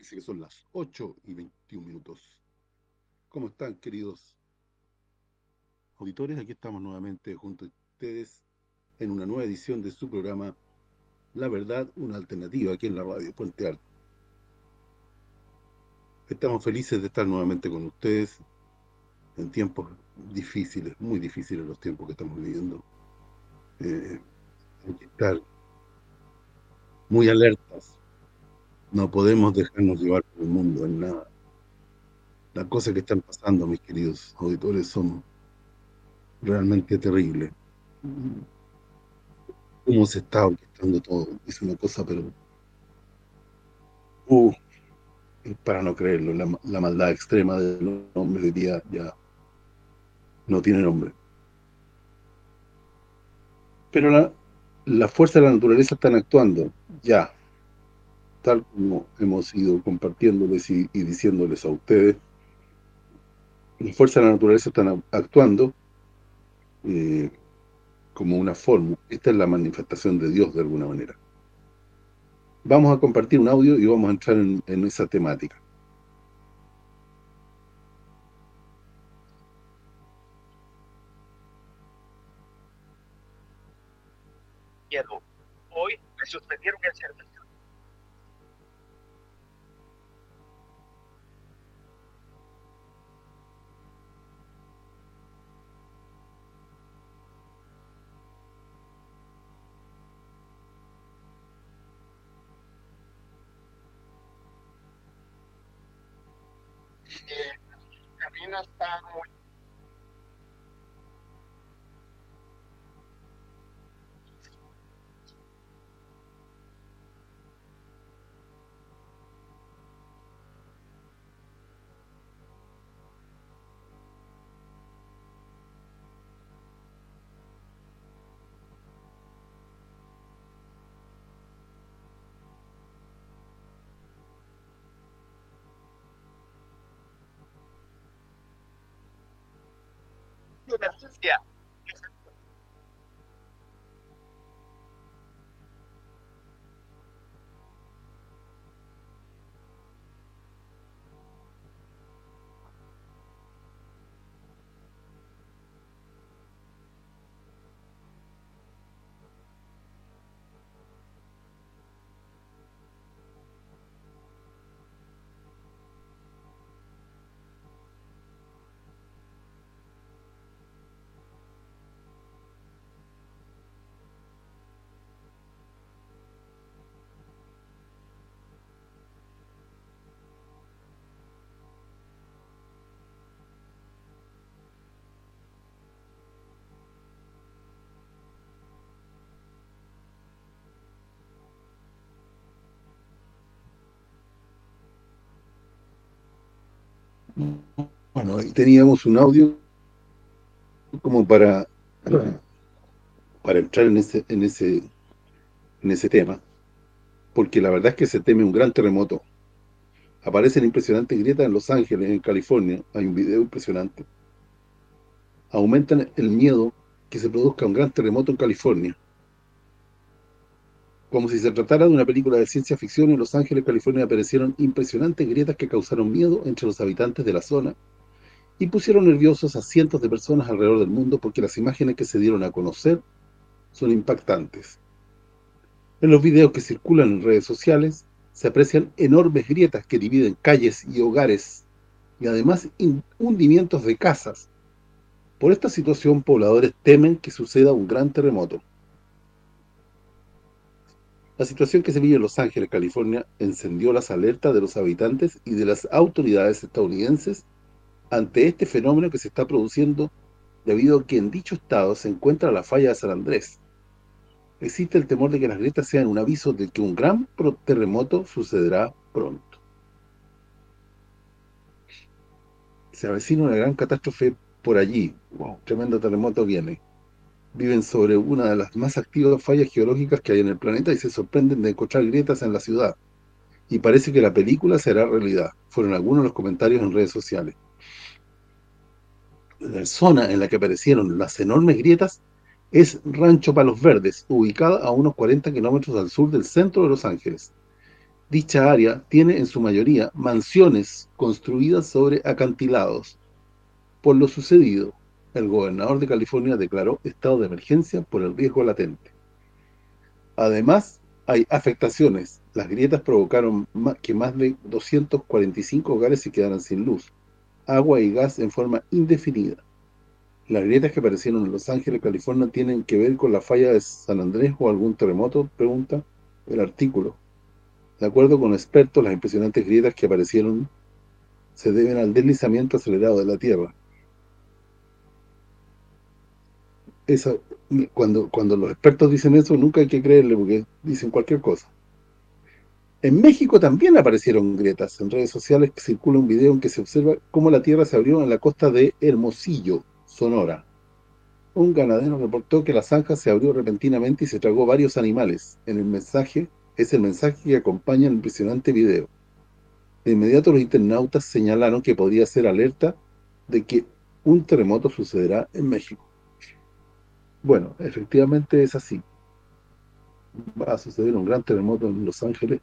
Dice que son las 8:21. ¿Cómo están, queridos auditores? Aquí estamos nuevamente junto a ustedes en una nueva edición de su programa La Verdad, una alternativa, aquí en la radio Puente Alto. Estamos felices de estar nuevamente con ustedes en tiempos difíciles, muy difíciles los tiempos que estamos viviendo. Hay que estar muy alertas. No podemos dejarnos llevar por el mundo en nada. Las cosas que están pasando, mis queridos auditores, son realmente terribles. Cómo se está orquestando todo, es una cosa, pero uh, es para no creerlo. La maldad extrema de los hombres de día ya no tiene nombre. Pero la fuerza de la naturaleza están actuando ya, tal como hemos ido compartiéndoles y diciéndoles a ustedes. Las fuerzas de la naturaleza están actuando eh, como una forma. Esta es la manifestación de Dios de alguna manera. Vamos a compartir un audio y vamos a entrar en esa temática. Hoy me suspendieron el servicio. El camino está muy... emergencia. Bueno, ahí teníamos un audio como para entrar en ese tema, porque la verdad es que se teme un gran terremoto. Aparecen impresionantes grietas en Los Ángeles, en California. Hay un video impresionante. Aumentan el miedo que se produzca un gran terremoto en California. Como si se tratara de una película de ciencia ficción, en Los Ángeles, California, aparecieron impresionantes grietas que causaron miedo entre los habitantes de la zona y pusieron nerviosos a cientos de personas alrededor del mundo, porque las imágenes que se dieron a conocer son impactantes. En los videos que circulan en redes sociales se aprecian enormes grietas que dividen calles y hogares, y además hundimientos de casas. Por esta situación, pobladores temen que suceda un gran terremoto. La situación que se vive en Los Ángeles, California, encendió las alertas de los habitantes y de las autoridades estadounidenses ante este fenómeno que se está produciendo debido a que en dicho estado se encuentra la falla de San Andrés. Existe el temor de que las grietas sean un aviso de que un gran terremoto sucederá pronto. Se avecina una gran catástrofe por allí. Wow, tremendo terremoto viene. Viven sobre una de las más activas fallas geológicas que hay en el planeta y se sorprenden de encontrar grietas en la ciudad. Y parece que la película será realidad. Fueron algunos de los comentarios en redes sociales. La zona en la que aparecieron las enormes grietas es Rancho Palos Verdes, ubicada a unos 40 kilómetros al sur del centro de Los Ángeles. Dicha área tiene en su mayoría mansiones construidas sobre acantilados. Por lo sucedido, el gobernador de California declaró estado de emergencia por el riesgo latente. Además, hay afectaciones. Las grietas provocaron que más de 245 hogares se quedaran sin luz, agua y gas en forma indefinida. Las grietas que aparecieron en Los Ángeles, California, ¿tienen que ver con la falla de San Andrés o algún terremoto?, pregunta el artículo. De acuerdo con expertos, las impresionantes grietas que aparecieron se deben al deslizamiento acelerado de la Tierra. Eso, cuando los expertos dicen eso, nunca hay que creerle porque dicen cualquier cosa. En México también aparecieron grietas. En redes sociales circula un video en que se observa cómo la tierra se abrió en la costa de Hermosillo, Sonora. Un ganadero reportó que la zanja se abrió repentinamente y se tragó varios animales. Es el mensaje que acompaña el impresionante video. De inmediato los internautas señalaron que podría ser alerta de que un terremoto sucederá en México. Bueno, efectivamente es así. Va a suceder un gran terremoto en Los Ángeles,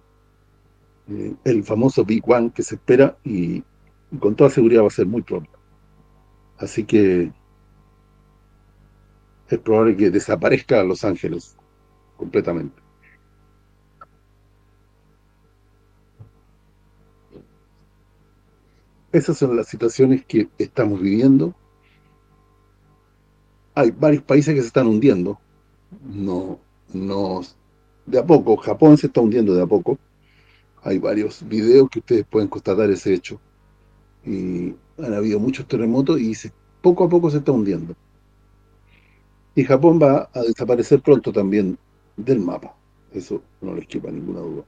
el famoso Big One que se espera y con toda seguridad va a ser muy pronto. Así que es probable que desaparezca Los Ángeles completamente. Esas son las situaciones que estamos viviendo. Hay varios países que se están hundiendo. No, no, de a poco. Japón se está hundiendo de a poco. Hay varios videos que ustedes pueden constatar ese hecho. Y han habido muchos terremotos y poco a poco se está hundiendo. Y Japón va a desaparecer pronto también del mapa. Eso no les quepa ninguna duda.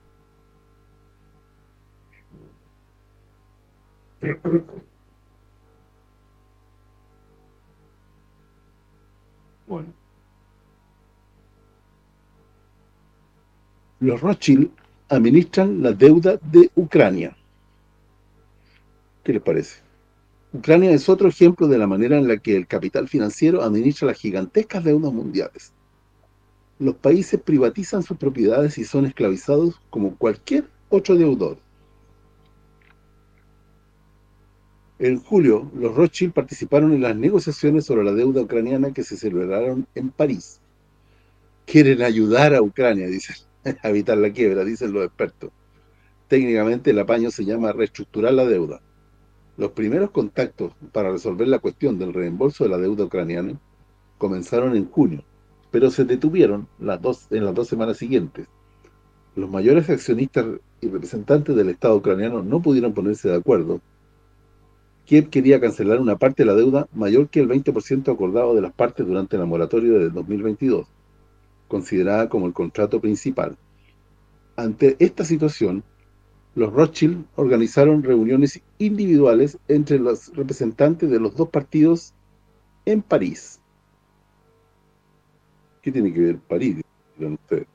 Bueno, los Rothschild administran la deuda de Ucrania. ¿Qué les parece? Ucrania es otro ejemplo de la manera en la que el capital financiero administra las gigantescas deudas mundiales. Los países privatizan sus propiedades y son esclavizados como cualquier otro deudor. En julio, los Rothschild participaron en las negociaciones sobre la deuda ucraniana que se celebraron en París. Quieren ayudar a Ucrania, dicen, a evitar la quiebra, dicen los expertos. Técnicamente el apaño se llama reestructurar la deuda. Los primeros contactos para resolver la cuestión del reembolso de la deuda ucraniana comenzaron en junio, pero se detuvieron en las 2 semanas siguientes. Los mayores accionistas y representantes del Estado ucraniano no pudieron ponerse de acuerdo. Kiev quería cancelar una parte de la deuda mayor que el 20% acordado de las partes durante la moratoria de 2022, considerada como el contrato principal. Ante esta situación, los Rothschild organizaron reuniones individuales entre los representantes de los dos partidos en París. ¿Qué tiene que ver París?, dirán ustedes.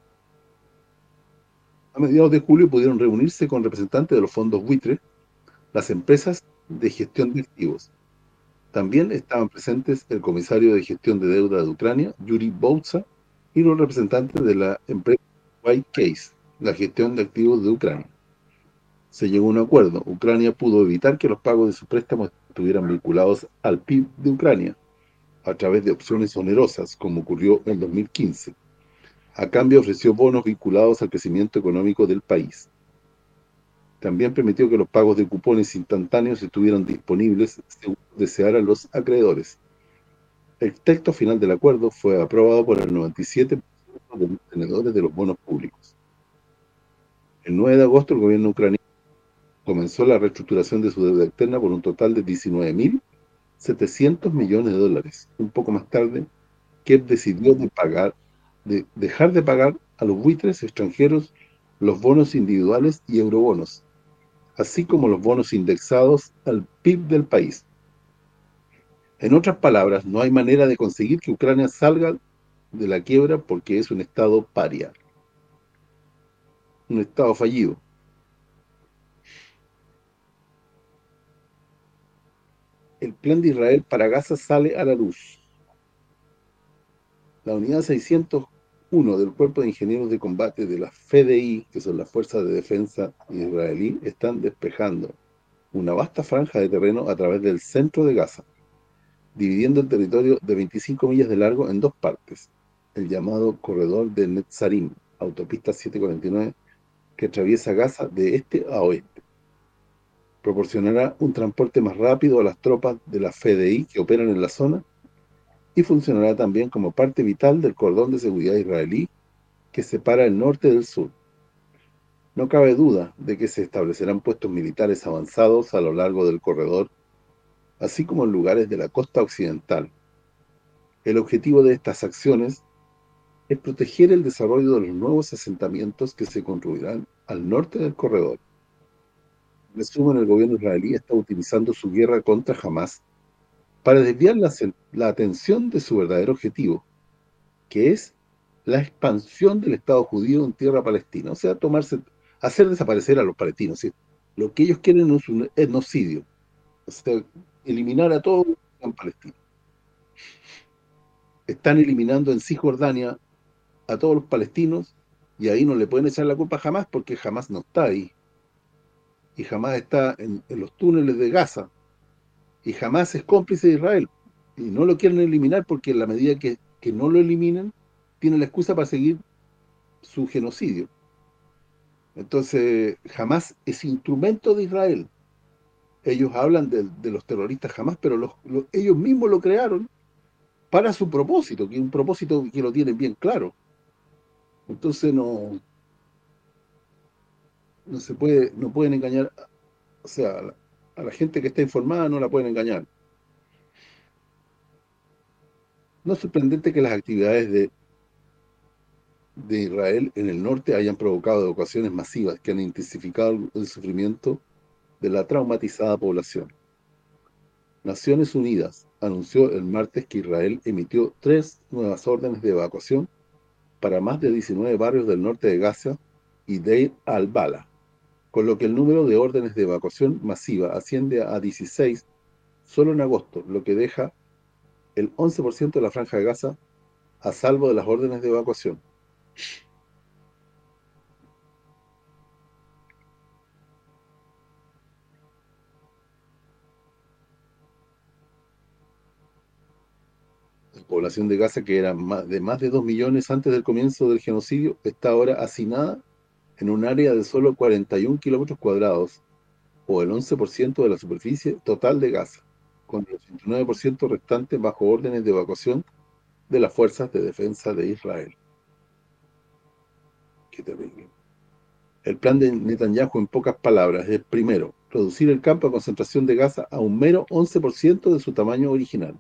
A mediados de julio pudieron reunirse con representantes de los fondos buitres, las empresas de gestión de activos. También estaban presentes el comisario de gestión de deuda de Ucrania, Yuri Boutsa, y los representantes de la empresa White Case, la gestión de activos de Ucrania. Se llegó a un acuerdo. Ucrania pudo evitar que los pagos de sus préstamos estuvieran vinculados al PIB de Ucrania, a través de opciones onerosas, como ocurrió en 2015. A cambio ofreció bonos vinculados al crecimiento económico del país. También permitió que los pagos de cupones instantáneos estuvieran disponibles según desearan los acreedores. El texto final del acuerdo fue aprobado por el 97% de los tenedores de los bonos públicos. El 9 de agosto el gobierno ucraniano comenzó la reestructuración de su deuda externa por un total de 19.700 millones de dólares. Un poco más tarde, Kiev decidió dejar de pagar a los buitres extranjeros los bonos individuales y eurobonos, así como los bonos indexados al PIB del país. En otras palabras, no hay manera de conseguir que Ucrania salga de la quiebra porque es un estado paria, un estado fallido. El plan de Israel para Gaza sale a la luz. La unidad 600 uno del Cuerpo de Ingenieros de Combate de la FDI, que son las Fuerzas de Defensa israelí, están despejando una vasta franja de terreno a través del centro de Gaza, dividiendo el territorio de 25 millas de largo en dos partes, el llamado Corredor de Netzarim, autopista 749, que atraviesa Gaza de este a oeste. Proporcionará un transporte más rápido a las tropas de la FDI que operan en la zona y funcionará también como parte vital del cordón de seguridad israelí que separa el norte del sur. No cabe duda de que se establecerán puestos militares avanzados a lo largo del corredor, así como en lugares de la costa occidental. El objetivo de estas acciones es proteger el desarrollo de los nuevos asentamientos que se construirán al norte del corredor. En resumen, el gobierno israelí está utilizando su guerra contra Hamás para desviar la atención de su verdadero objetivo, que es la expansión del Estado judío en tierra palestina, o sea, hacer desaparecer a los palestinos, ¿sí? Lo que ellos quieren es un etnocidio, o sea, eliminar a todos en Palestina. Están eliminando en Cisjordania a todos los palestinos y ahí no le pueden echar la culpa a Hamás porque Hamás no está ahí. Y Hamás está en los túneles de Gaza. Y Hamás es cómplice de Israel. Y no lo quieren eliminar porque en la medida que no lo eliminen, tienen la excusa para seguir su genocidio. Entonces, Hamás es instrumento de Israel. Ellos hablan de los terroristas Hamás, pero ellos mismos lo crearon para su propósito, que es un propósito que lo tienen bien claro. Entonces no se puede, no pueden engañar, o sea, a la gente que está informada no la pueden engañar. No es sorprendente que las actividades de Israel en el norte hayan provocado evacuaciones masivas que han intensificado el sufrimiento de la traumatizada población. Naciones Unidas anunció el martes que Israel emitió 3 nuevas órdenes de evacuación para más de 19 barrios del norte de Gaza y Deir al-Bala, con lo que el número de órdenes de evacuación masiva asciende a 16 solo en agosto, lo que deja el 11% de la franja de Gaza a salvo de las órdenes de evacuación. La población de Gaza, que era más de 2 millones antes del comienzo del genocidio, está ahora hacinada en un área de solo 41 kilómetros cuadrados, o el 11% de la superficie total de Gaza, con el 89% restante bajo órdenes de evacuación de las fuerzas de defensa de Israel. Qué terrible. El plan de Netanyahu, en pocas palabras, es, primero, reducir el campo de concentración de Gaza a un mero 11% de su tamaño original.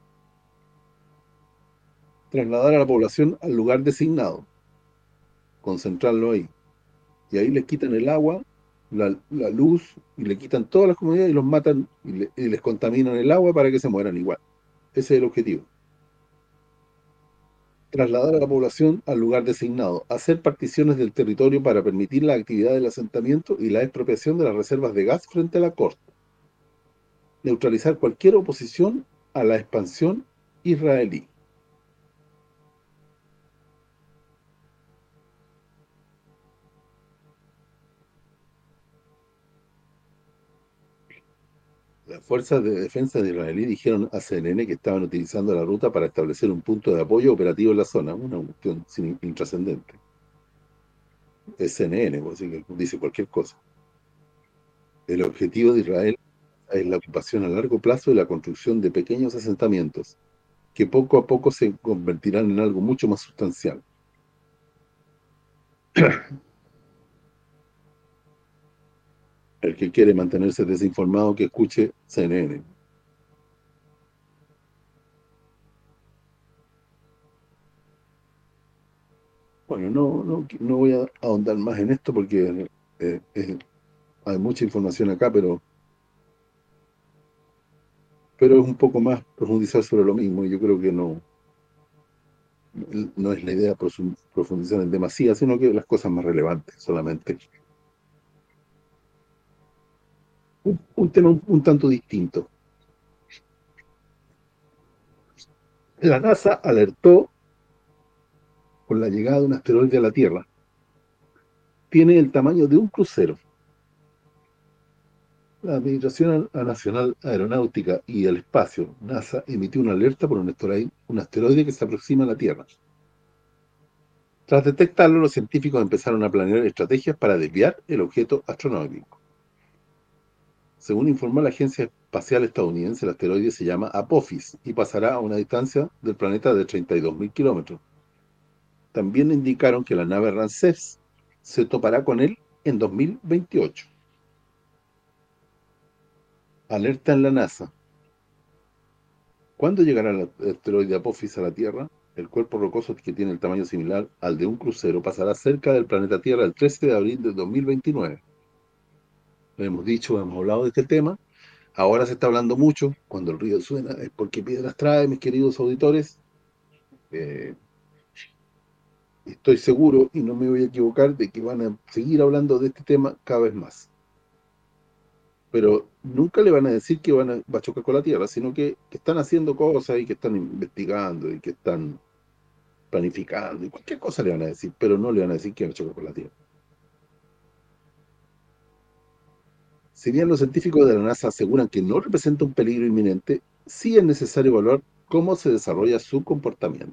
Trasladar a la población al lugar designado, concentrarlo ahí. Y ahí les quitan el agua, la luz, y le quitan todas las comunidades y los matan y les contaminan el agua para que se mueran igual. Ese es el objetivo. Trasladar a la población al lugar designado, hacer particiones del territorio para permitir la actividad del asentamiento y la expropiación de las reservas de gas frente a la costa. Neutralizar cualquier oposición a la expansión israelí. Las fuerzas de defensa de israelí dijeron a CNN que estaban utilizando la ruta para establecer un punto de apoyo operativo en la zona, una cuestión intrascendente. Es CNN, pues, así que dice cualquier cosa. El objetivo de Israel es la ocupación a largo plazo y la construcción de pequeños asentamientos, que poco a poco se convertirán en algo mucho más sustancial. El que quiere mantenerse desinformado, que escuche CNN. Bueno, no voy a ahondar más en esto porque hay mucha información acá, pero es un poco más profundizar sobre lo mismo, y yo creo que no es la idea profundizar en demasía, sino que las cosas más relevantes solamente. Un tema un tanto distinto. La NASA alertó con la llegada de un asteroide a la Tierra. Tiene el tamaño de un crucero. La Administración Nacional Aeronáutica y el Espacio, NASA, emitió una alerta por un asteroide que se aproxima a la Tierra. Tras detectarlo, los científicos empezaron a planear estrategias para desviar el objeto astronómico. Según informó la Agencia Espacial Estadounidense, el asteroide se llama Apophis y pasará a una distancia del planeta de 32.000 kilómetros. También indicaron que la nave Ramsés se topará con él en 2028. Alerta en la NASA. ¿Cuándo llegará el asteroide Apophis a la Tierra? El cuerpo rocoso, que tiene el tamaño similar al de un crucero, pasará cerca del planeta Tierra el 13 de abril de 2029. Lo hemos dicho, hemos hablado de este tema. Ahora se está hablando mucho. Cuando el río suena es porque piedras trae, mis queridos auditores. Estoy seguro, y no me voy a equivocar, de que van a seguir hablando de este tema cada vez más. Pero nunca le van a decir que va a chocar con la Tierra, sino que están haciendo cosas y que están investigando y que están planificando y cualquier cosa le van a decir, pero no le van a decir que va a chocar con la Tierra. Si bien los científicos de la NASA aseguran que no representa un peligro inminente, sí es necesario evaluar cómo se desarrolla su comportamiento.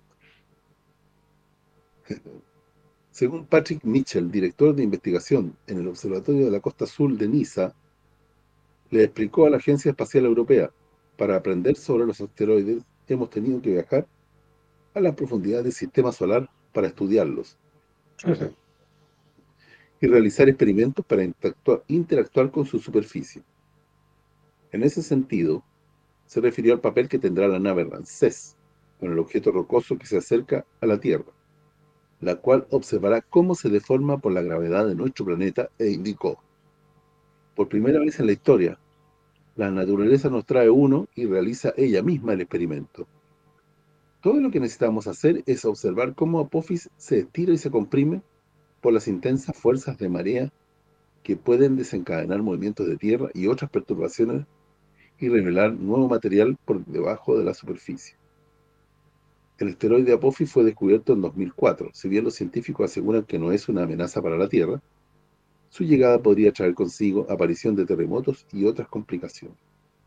Según Patrick Mitchell, director de investigación en el Observatorio de la Costa Azul de Niza, le explicó a la Agencia Espacial Europea: para aprender sobre los asteroides hemos tenido que viajar a la profundidad del sistema solar para estudiarlos y realizar experimentos para interactuar con su superficie. En ese sentido, se refirió al papel que tendrá la nave Ramsés con el objeto rocoso que se acerca a la Tierra, la cual observará cómo se deforma por la gravedad de nuestro planeta, e indicó: por primera vez en la historia, la naturaleza nos trae uno y realiza ella misma el experimento. Todo lo que necesitamos hacer es observar cómo Apophis se estira y se comprime por las intensas fuerzas de marea que pueden desencadenar movimientos de tierra y otras perturbaciones y revelar nuevo material por debajo de la superficie. El asteroide Apophis fue descubierto en 2004. Si bien los científicos aseguran que no es una amenaza para la Tierra, su llegada podría traer consigo aparición de terremotos y otras complicaciones.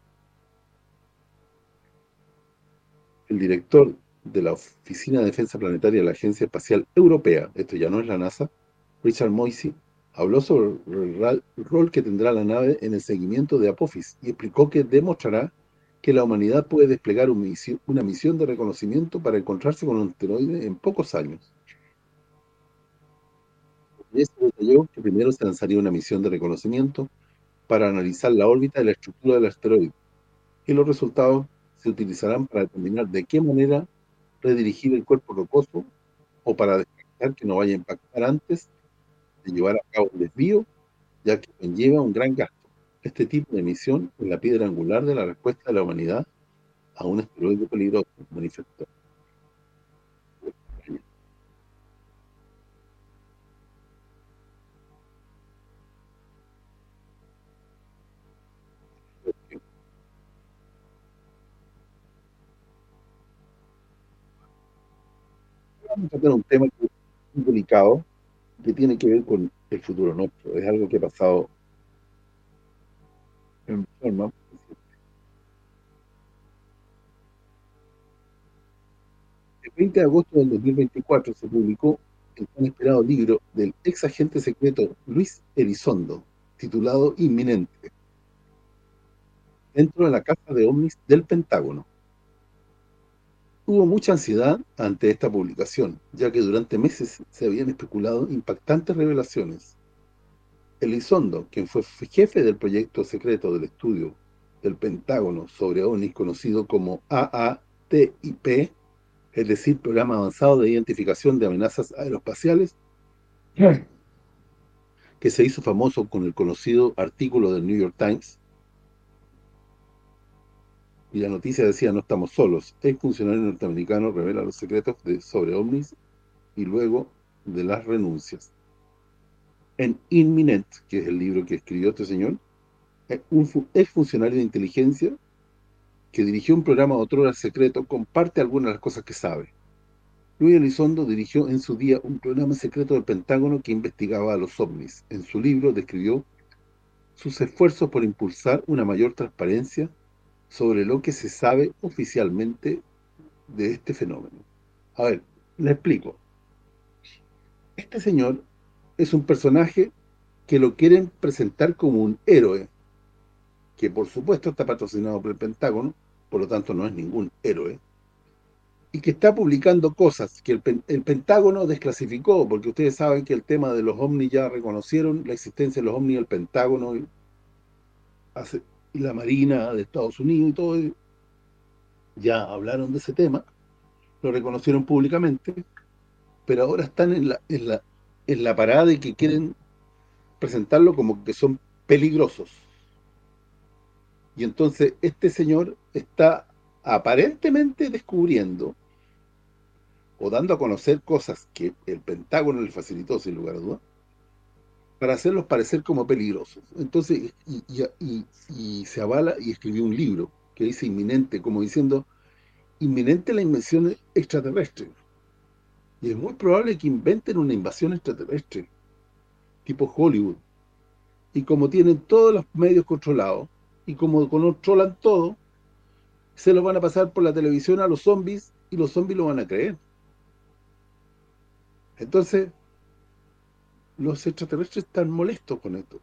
El director de la Oficina de Defensa Planetaria de la Agencia Espacial Europea, esto ya no es la NASA, Richard Moisey, habló sobre el rol que tendrá la nave en el seguimiento de Apophis y explicó que demostrará que la humanidad puede desplegar una misión de reconocimiento para encontrarse con un asteroide en pocos años. Y esto detalló que primero se lanzaría una misión de reconocimiento para analizar la órbita y la estructura del asteroide, y los resultados se utilizarán para determinar de qué manera redirigir el cuerpo rocoso o para descartar que no vaya a impactar antes de llevar a cabo el desvío, ya que conlleva un gran gasto. Este tipo de misión es la piedra angular de la respuesta de la humanidad a un asteroide peligroso, manifestó. Vamos a tratar un tema que es muy delicado, que tiene que ver con el futuro nuestro. Es algo que ha pasado en forma. El 20 de agosto del 2024 se publicó el tan esperado libro del ex agente secreto Luis Elizondo, titulado Inminente, dentro de la caja de ovnis del Pentágono. Hubo mucha ansiedad ante esta publicación, ya que durante meses se habían especulado impactantes revelaciones. Elizondo, quien fue jefe del proyecto secreto del estudio del Pentágono sobre ovnis conocido como AATIP, es decir, Programa Avanzado de Identificación de Amenazas Aeroespaciales, que se hizo famoso con el conocido artículo del New York Times, y la noticia decía: no estamos solos, el funcionario norteamericano revela los secretos sobre ovnis y luego de las renuncias. En Inminent, que es el libro que escribió este señor, un ex funcionario de inteligencia que dirigió un programa otrora secreto comparte algunas de las cosas que sabe. Luis Elizondo dirigió en su día un programa secreto del Pentágono que investigaba a los ovnis. En su libro describió sus esfuerzos por impulsar una mayor transparencia sobre lo que se sabe oficialmente de este fenómeno. A ver, le explico. Este señor es un personaje que lo quieren presentar como un héroe, que por supuesto está patrocinado por el Pentágono, por lo tanto no es ningún héroe, y que está publicando cosas que el Pentágono desclasificó, porque ustedes saben que el tema de los ovnis ya reconocieron la existencia de los ovnis, el Pentágono y la Marina de Estados Unidos y todo, ya hablaron de ese tema, lo reconocieron públicamente, pero ahora están en la parada de que quieren presentarlo como que son peligrosos. Y entonces este señor está aparentemente descubriendo o dando a conocer cosas que el Pentágono le facilitó, sin lugar a dudas, para hacerlos parecer como peligrosos. Entonces, y se avala y escribió un libro que dice inminente, como diciendo, inminente la invención extraterrestre. Y es muy probable que inventen una invasión extraterrestre, tipo Hollywood. Y como tienen todos los medios controlados, y como controlan todo, se lo van a pasar por la televisión a los zombies, y los zombies lo van a creer. Entonces, los extraterrestres están molestos con esto.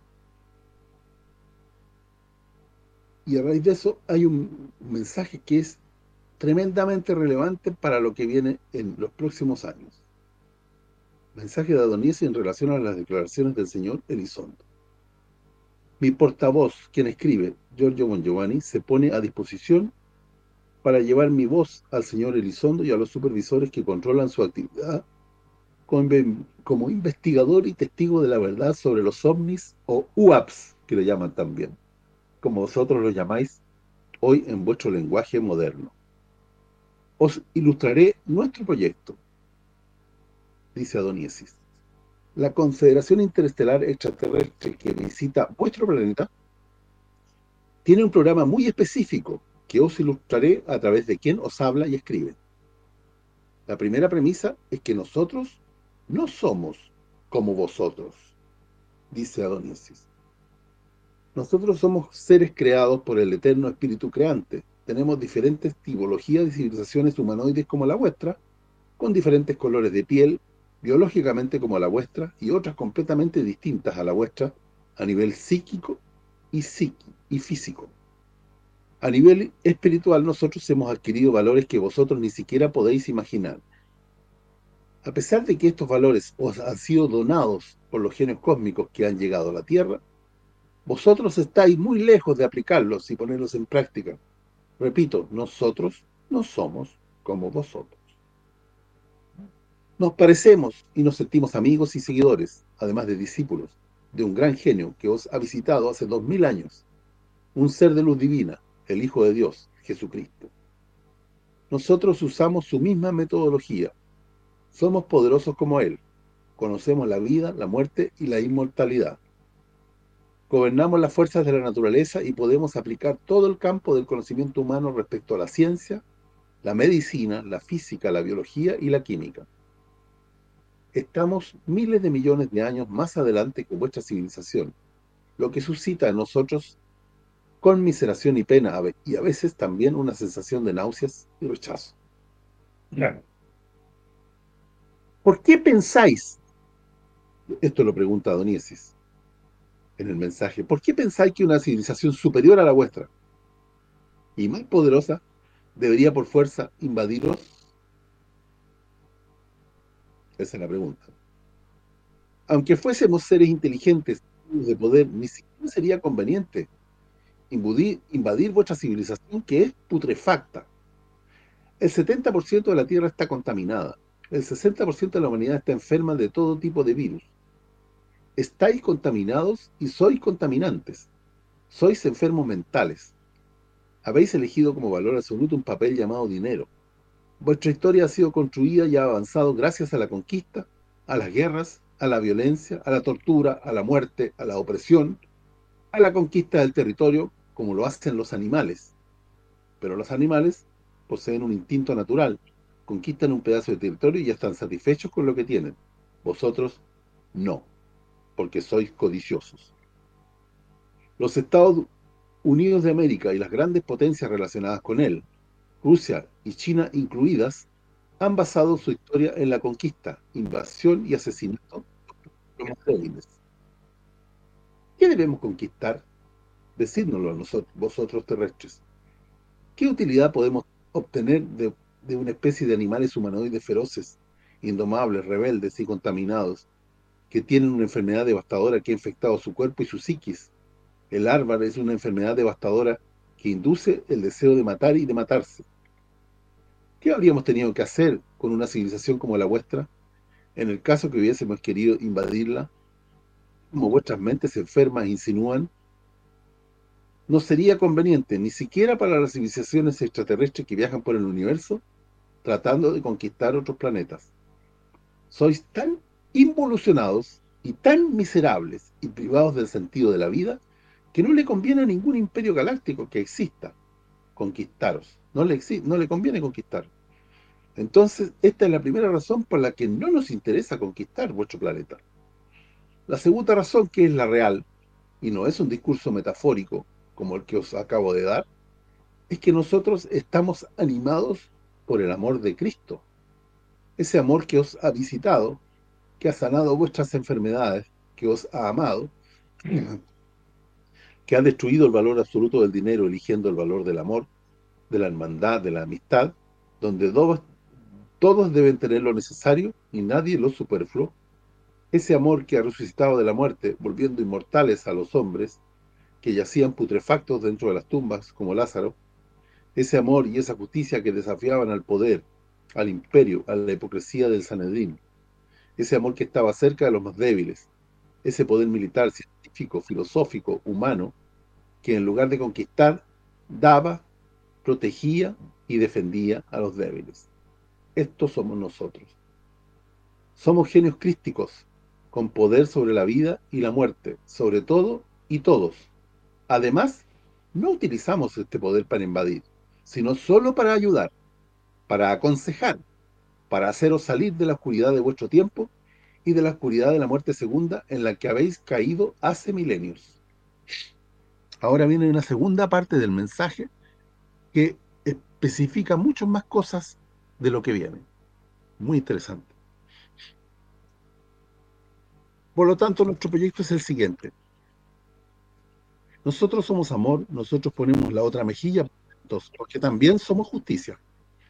Y a raíz de eso hay un mensaje que es tremendamente relevante para lo que viene en los próximos años. Mensaje de Adonis en relación a las declaraciones del señor Elizondo. Mi portavoz, quien escribe, Giorgio Bongiovanni, se pone a disposición para llevar mi voz al señor Elizondo y a los supervisores que controlan su actividad como investigador y testigo de la verdad sobre los ovnis o UAPs, que le llaman también, como vosotros lo llamáis hoy en vuestro lenguaje moderno. Os ilustraré nuestro proyecto, dice Adoniesis. La Confederación Interestelar Extraterrestre que visita vuestro planeta tiene un programa muy específico que os ilustraré a través de quien os habla y escribe. La primera premisa es que nosotros no somos como vosotros, dice Adoniesis. Nosotros somos seres creados por el eterno espíritu creante. Tenemos diferentes tipologías de civilizaciones humanoides como la vuestra, con diferentes colores de piel, biológicamente como la vuestra, y otras completamente distintas a la vuestra, a nivel psíquico y físico. A nivel espiritual nosotros hemos adquirido valores que vosotros ni siquiera podéis imaginar. A pesar de que estos valores os han sido donados por los genios cósmicos que han llegado a la Tierra, vosotros estáis muy lejos de aplicarlos y ponerlos en práctica. Repito, nosotros no somos como vosotros. Nos parecemos y nos sentimos amigos y seguidores, además de discípulos, de un gran genio que os ha visitado hace 2000 años, un ser de luz divina, el Hijo de Dios, Jesucristo. Nosotros usamos su misma metodología. Somos poderosos como Él. Conocemos la vida, la muerte y la inmortalidad. Gobernamos las fuerzas de la naturaleza y podemos aplicar todo el campo del conocimiento humano respecto a la ciencia, la medicina, la física, la biología y la química. Estamos miles de millones de años más adelante que vuestra civilización, lo que suscita en nosotros conmiseración y pena, y a veces también una sensación de náuseas y rechazo. Claro. ¿Por qué pensáis? Esto lo pregunta Adoniesis en el mensaje. ¿Por qué pensáis que una civilización superior a la vuestra y más poderosa debería por fuerza invadiros? Esa es la pregunta. Aunque fuésemos seres inteligentes de poder, ni siquiera sería conveniente invadir vuestra civilización, que es putrefacta. El 70% de la Tierra está contaminada. El 60% de la humanidad está enferma de todo tipo de virus. Estáis contaminados y sois contaminantes. Sois enfermos mentales. Habéis elegido como valor absoluto un papel llamado dinero. Vuestra historia ha sido construida y ha avanzado gracias a la conquista, a las guerras, a la violencia, a la tortura, a la muerte, a la opresión, a la conquista del territorio, como lo hacen los animales. Pero los animales poseen un instinto natural, conquistan un pedazo de territorio y ya están satisfechos con lo que tienen. Vosotros no, porque sois codiciosos. Los Estados Unidos de América y las grandes potencias relacionadas con él, Rusia y China incluidas, han basado su historia en la conquista, invasión y asesinato de los más débiles. ¿Qué debemos conquistar? Decídnoslo a nosotros, vosotros terrestres. ¿Qué utilidad podemos obtener de una especie de animales humanoides feroces, indomables, rebeldes y contaminados, que tienen una enfermedad devastadora que ha infectado su cuerpo y su psiquis? El árbol es una enfermedad devastadora que induce el deseo de matar y de matarse. ¿Qué habríamos tenido que hacer con una civilización como la vuestra, en el caso que hubiésemos querido invadirla, como vuestras mentes enfermas insinúan? No sería conveniente, ni siquiera para las civilizaciones extraterrestres que viajan por el universo, tratando de conquistar otros planetas. Sois tan involucionados y tan miserables y privados del sentido de la vida, que no le conviene a ningún imperio galáctico que exista conquistaros. No le conviene conquistar. Entonces, esta es la primera razón por la que no nos interesa conquistar vuestro planeta. La segunda razón, que es la real, y no es un discurso metafórico como el que os acabo de dar, es que nosotros estamos animados por el amor de Cristo. Ese amor que os ha visitado, que ha sanado vuestras enfermedades, que os ha amado, que ha destruido el valor absoluto del dinero eligiendo el valor del amor, de la hermandad, de la amistad, donde todos deben tener lo necesario y nadie lo superfluo. Ese amor que ha resucitado de la muerte, volviendo inmortales a los hombres, que yacían putrefactos dentro de las tumbas, como Lázaro, ese amor y esa justicia que desafiaban al poder, al imperio, a la hipocresía del Sanedrín, ese amor que estaba cerca de los más débiles, ese poder militar, científico, filosófico, humano, que en lugar de conquistar, daba, protegía y defendía a los débiles. Estos somos nosotros. Somos genios crísticos, con poder sobre la vida y la muerte, sobre todo y todos. Además, no utilizamos este poder para invadir, sino solo para ayudar, para aconsejar, para haceros salir de la oscuridad de vuestro tiempo y de la oscuridad de la muerte segunda en la que habéis caído hace milenios. Ahora viene una segunda parte del mensaje que especifica muchas más cosas de lo que viene. Muy interesante. Por lo tanto, nuestro proyecto es el siguiente. Nosotros somos amor, nosotros ponemos la otra mejilla, porque también somos justicia.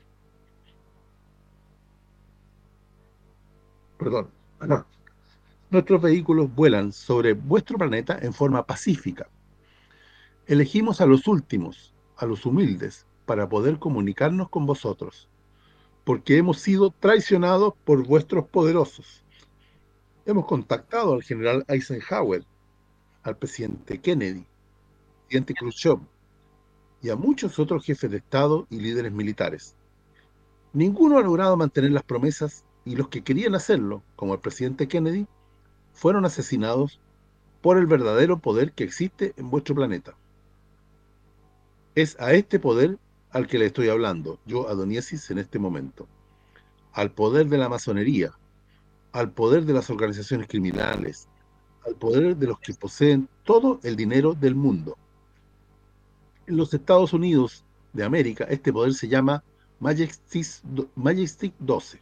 Perdón. No. Nuestros vehículos vuelan sobre vuestro planeta en forma pacífica. Elegimos a los últimos, a los humildes, para poder comunicarnos con vosotros, porque hemos sido traicionados por vuestros poderosos. Hemos contactado al general Eisenhower, al presidente Kennedy, al presidente Khrushchev, y a muchos otros jefes de Estado y líderes militares. Ninguno ha logrado mantener las promesas, y los que querían hacerlo, como el presidente Kennedy, fueron asesinados por el verdadero poder que existe en vuestro planeta. Es a este poder al que le estoy hablando, yo, Adoniesis, en este momento. Al poder de la masonería, al poder de las organizaciones criminales, al poder de los que poseen todo el dinero del mundo. En los Estados Unidos de América, este poder se llama Majestic 12.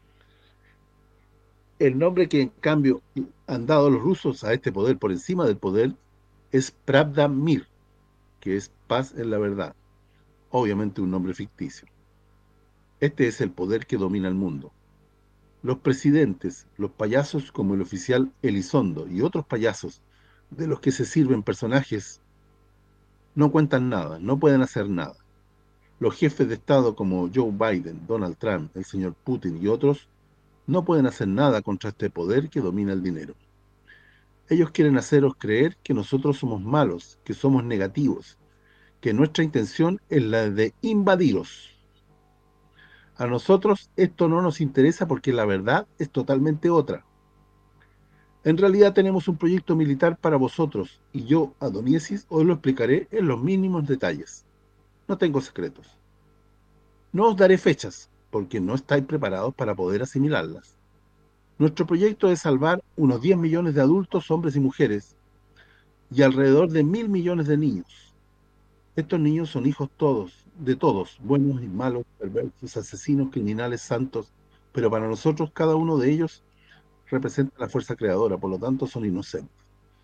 El nombre que en cambio han dado los rusos a este poder por encima del poder es Pravda Mir, que es paz en la verdad. Obviamente un nombre ficticio. Este es el poder que domina el mundo. Los presidentes, los payasos como el oficial Elizondo y otros payasos de los que se sirven personajes no cuentan nada, no pueden hacer nada. Los jefes de Estado como Joe Biden, Donald Trump, el señor Putin y otros no pueden hacer nada contra este poder que domina el dinero. Ellos quieren haceros creer que nosotros somos malos, que somos negativos, que nuestra intención es la de invadiros. A nosotros esto no nos interesa porque la verdad es totalmente otra. En realidad tenemos un proyecto militar para vosotros, y yo, Adoniesis, os lo explicaré en los mínimos detalles. No tengo secretos. No os daré fechas, porque no estáis preparados para poder asimilarlas. Nuestro proyecto es salvar unos 10 millones de adultos, hombres y mujeres, y alrededor de 1.000 millones de niños. Estos niños son hijos de todos, buenos y malos, perversos, asesinos, criminales, santos, pero para nosotros cada uno de ellos representa la fuerza creadora, por lo tanto son inocentes.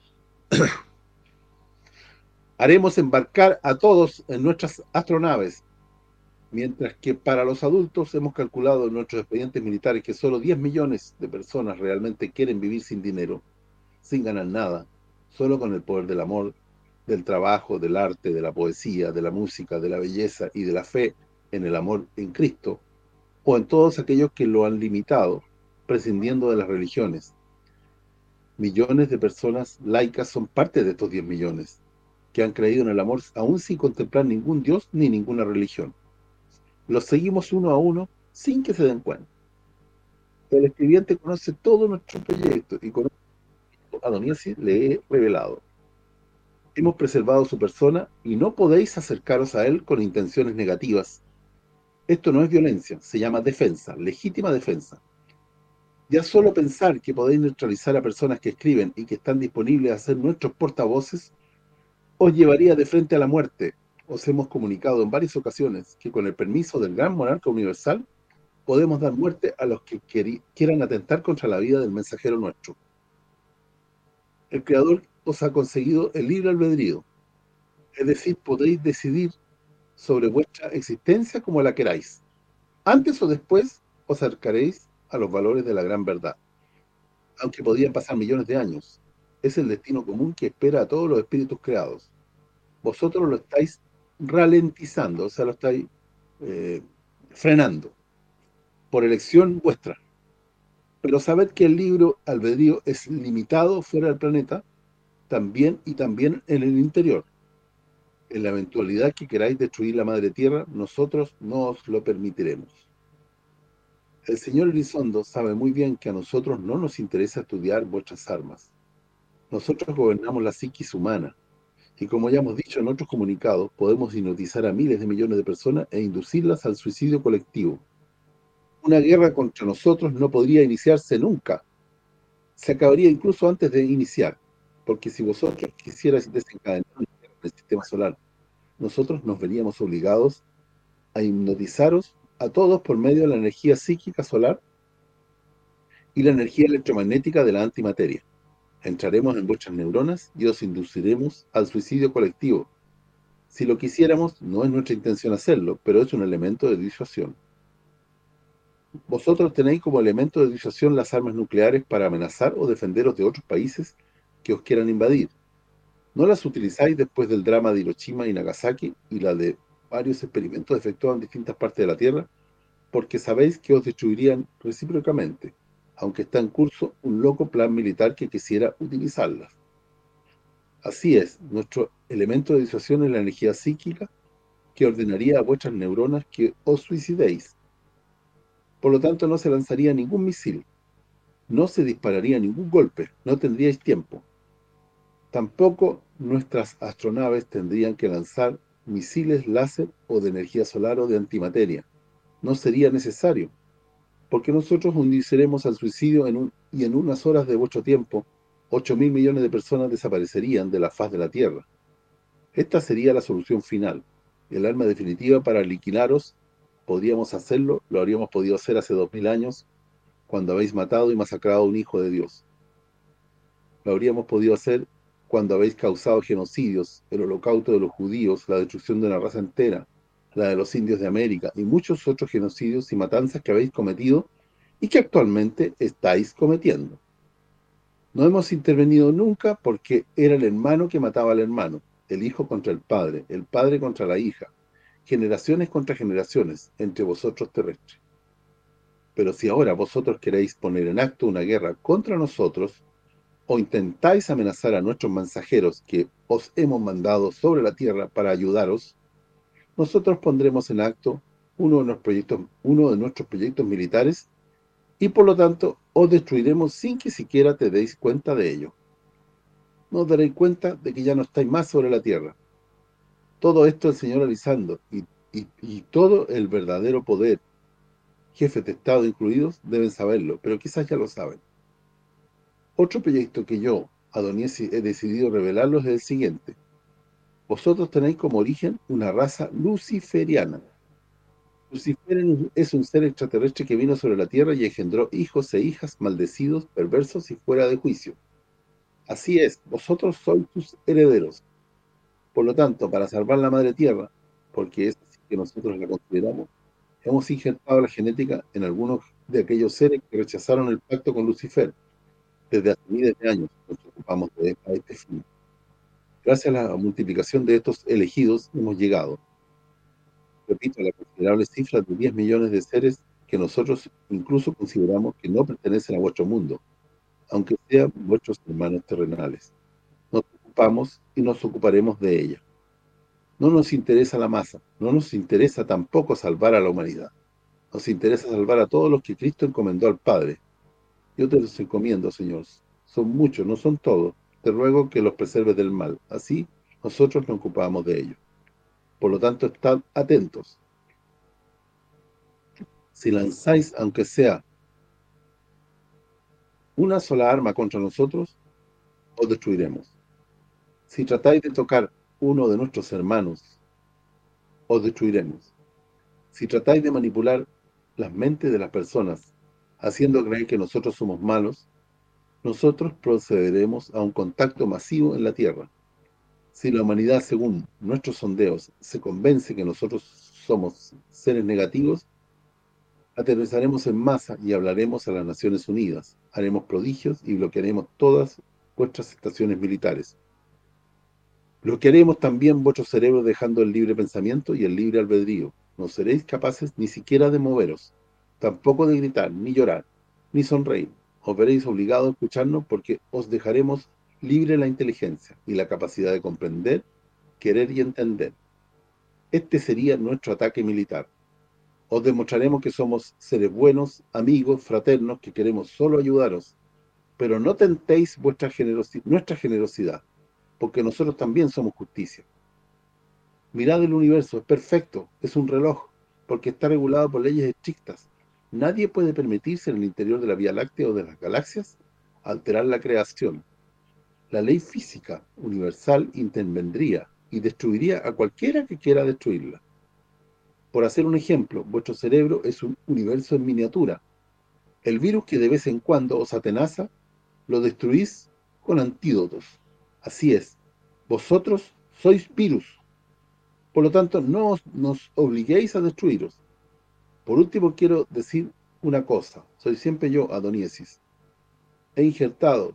Haremos embarcar a todos en nuestras astronaves, mientras que para los adultos hemos calculado en nuestros expedientes militares que solo 10 millones de personas realmente quieren vivir sin dinero, sin ganar nada, solo con el poder del amor, del trabajo, del arte, de la poesía, de la música, de la belleza y de la fe en el amor en Cristo, o en todos aquellos que lo han limitado, prescindiendo de las religiones. Millones de personas laicas son parte de estos 10 millones, que han creído en el amor aún sin contemplar ningún Dios ni ninguna religión. Los seguimos uno a uno sin que se den cuenta. El escribiente conoce todo nuestro proyecto y con a Doniesi le he revelado. Hemos preservado su persona y no podéis acercaros a él con intenciones negativas. Esto no es violencia, se llama defensa, legítima defensa. Ya solo pensar que podéis neutralizar a personas que escriben y que están disponibles a ser nuestros portavoces, os llevaría de frente a la muerte. Os hemos comunicado en varias ocasiones que con el permiso del gran monarca universal, podemos dar muerte a los que quieran atentar contra la vida del mensajero nuestro. El Creador os ha conseguido el libre albedrío, es decir, podéis decidir sobre vuestra existencia como la queráis. Antes o después os acercaréis a los valores de la gran verdad, aunque podrían pasar millones de años. Es el destino común que espera a todos los espíritus creados. Vosotros lo estáis ralentizando, o sea, lo estáis frenando, por elección vuestra. Pero sabed que el libre albedrío es limitado fuera del planeta, también y también en el interior. En la eventualidad que queráis destruir la madre tierra, nosotros no os lo permitiremos. El señor Elizondo sabe muy bien que a nosotros no nos interesa estudiar vuestras armas. Nosotros gobernamos la psiquis humana, y como ya hemos dicho en otros comunicados, podemos hipnotizar a miles de millones de personas e inducirlas al suicidio colectivo. Una guerra contra nosotros no podría iniciarse nunca. Se acabaría incluso antes de iniciar, porque si vosotros quisierais desencadenar una guerra en el sistema solar, nosotros nos veríamos obligados a hipnotizaros a todos por medio de la energía psíquica solar y la energía electromagnética de la antimateria. Entraremos en vuestras neuronas y os induciremos al suicidio colectivo. Si lo quisiéramos, no es nuestra intención hacerlo, pero es un elemento de disuasión. Vosotros tenéis como elemento de disuasión las armas nucleares para amenazar o defenderos de otros países que os quieran invadir. No las utilizáis después del drama de Hiroshima y Nagasaki y la de varios experimentos efectuados en distintas partes de la Tierra, porque sabéis que os destruirían recíprocamente, aunque está en curso un loco plan militar que quisiera utilizarlas. Así es, nuestro elemento de disuasión es la energía psíquica que ordenaría a vuestras neuronas que os suicidéis. Por lo tanto, no se lanzaría ningún misil, no se dispararía ningún golpe, no tendríais tiempo. Tampoco nuestras astronaves tendrían que lanzar misiles láser o de energía solar o de antimateria. No sería necesario, porque nosotros induciremos al suicidio y en unas horas de vuestro tiempo, 8.000 millones de personas desaparecerían de la faz de la Tierra. Esta sería la solución final, el arma definitiva para aniquilaros. Podríamos hacerlo, lo habríamos podido hacer hace 2000 años, cuando habéis matado y masacrado a un hijo de Dios. Lo habríamos podido hacer cuando habéis causado genocidios, el holocausto de los judíos, la destrucción de una raza entera, la de los indios de América y muchos otros genocidios y matanzas que habéis cometido y que actualmente estáis cometiendo. No hemos intervenido nunca porque era el hermano que mataba al hermano, el hijo contra el padre contra la hija, generaciones contra generaciones entre vosotros terrestres. Pero si ahora vosotros queréis poner en acto una guerra contra nosotros, o intentáis amenazar a nuestros mensajeros que os hemos mandado sobre la tierra para ayudaros, nosotros pondremos en acto uno de nuestros proyectos militares y por lo tanto os destruiremos sin que siquiera te deis cuenta de ello. No os daréis cuenta de que ya no estáis más sobre la tierra. Todo esto el Señor Alisando y todo el verdadero poder jefes de Estado incluidos, deben saberlo, pero quizás ya lo saben. Otro proyecto que yo, Adoniesi, he decidido revelarlos es el siguiente. Vosotros tenéis como origen una raza luciferiana. Lucifer es un ser extraterrestre que vino sobre la Tierra y engendró hijos e hijas maldecidos, perversos y fuera de juicio. Así es, vosotros sois sus herederos. Por lo tanto, para salvar la Madre Tierra, porque es así que nosotros la consideramos, hemos injertado la genética en algunos de aquellos seres que rechazaron el pacto con Lucifer. Desde hace miles de años nos ocupamos a este fin. Gracias a la multiplicación de estos elegidos hemos llegado, repito, a la considerable cifra de 10 millones de seres que nosotros incluso consideramos que no pertenecen a vuestro mundo, aunque sean vuestros hermanos terrenales. Nos ocupamos y nos ocuparemos de ella. No nos interesa la masa, no nos interesa tampoco salvar a la humanidad. Nos interesa salvar a todos los que Cristo encomendó al Padre. Yo te los encomiendo, Señor. Son muchos, no son todos. Te ruego que los preserves del mal. Así, nosotros nos ocupamos de ellos. Por lo tanto, estad atentos. Si lanzáis, aunque sea una sola arma contra nosotros, os destruiremos. Si tratáis de tocar uno de nuestros hermanos, os destruiremos. Si tratáis de manipular las mentes de las personas, haciendo creer que nosotros somos malos, nosotros procederemos a un contacto masivo en la Tierra. Si la humanidad, según nuestros sondeos, se convence que nosotros somos seres negativos, aterrizaremos en masa y hablaremos a las Naciones Unidas, haremos prodigios y bloquearemos todas vuestras estaciones militares. Bloquearemos también vuestro cerebro dejando el libre pensamiento y el libre albedrío. No seréis capaces ni siquiera de moveros, tampoco de gritar, ni llorar, ni sonreír. Os veréis obligados a escucharnos porque os dejaremos libre la inteligencia y la capacidad de comprender, querer y entender. Este sería nuestro ataque militar. Os demostraremos que somos seres buenos, amigos, fraternos, que queremos solo ayudaros. Pero no tentéis nuestra generosidad, porque nosotros también somos justicia. Mirad el universo, es perfecto, es un reloj, porque está regulado por leyes estrictas. Nadie puede permitirse en el interior de la Vía Láctea o de las galaxias alterar la creación. La ley física universal intervendría y destruiría a cualquiera que quiera destruirla. Por hacer un ejemplo, vuestro cerebro es un universo en miniatura. El virus que de vez en cuando os atenaza, lo destruís con antídotos. Así es, vosotros sois virus. Por lo tanto, no nos obliguéis a destruiros. Por último, quiero decir una cosa. Soy siempre yo, Adoniesis. He injertado,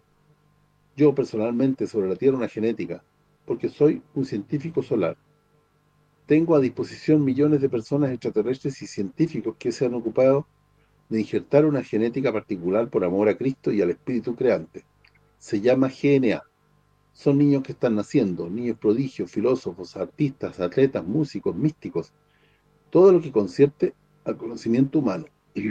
yo personalmente, sobre la Tierra una genética, porque soy un científico solar. Tengo a disposición millones de personas extraterrestres y científicos que se han ocupado de injertar una genética particular por amor a Cristo y al Espíritu Creante. Se llama GNA. Son niños que están naciendo, niños prodigios, filósofos, artistas, atletas, músicos, místicos, todo lo que concierne al conocimiento humano.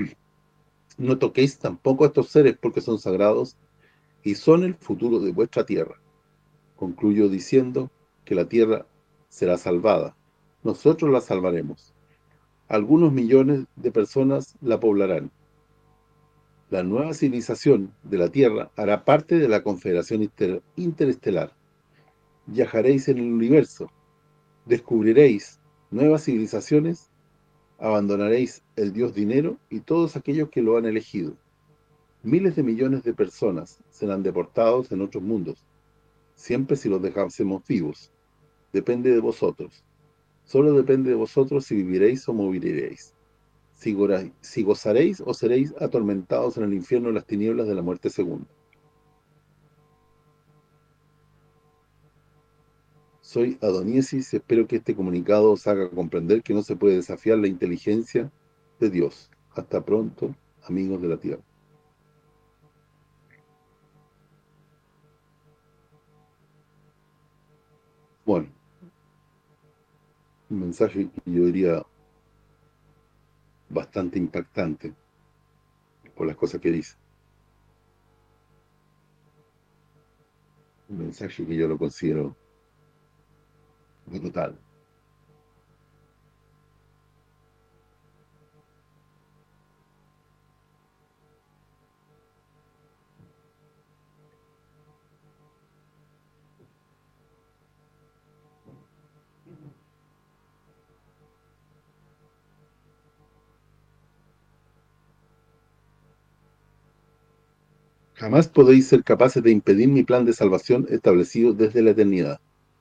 No toquéis tampoco a estos seres porque son sagrados y son el futuro de vuestra tierra. Concluyo diciendo que la tierra será salvada. Nosotros la salvaremos. Algunos millones de personas la poblarán. La nueva civilización de la Tierra hará parte de la Confederación Interestelar. Viajaréis en el universo, descubriréis nuevas civilizaciones, abandonaréis el dios dinero y todos aquellos que lo han elegido. Miles de millones de personas serán deportados en otros mundos, siempre si los dejásemos vivos. Depende de vosotros. Solo depende de vosotros si viviréis o moriréis. Si gozaréis o seréis atormentados en el infierno de las tinieblas de la muerte segunda. Soy Adoniesis, espero que este comunicado os haga comprender que no se puede desafiar la inteligencia de Dios. Hasta pronto, amigos de la Tierra. Bueno, un mensaje que yo diría bastante impactante por las cosas que dice. Un mensaje que yo lo considero brutal. Jamás podéis ser capaces de impedir mi plan de salvación establecido desde la eternidad.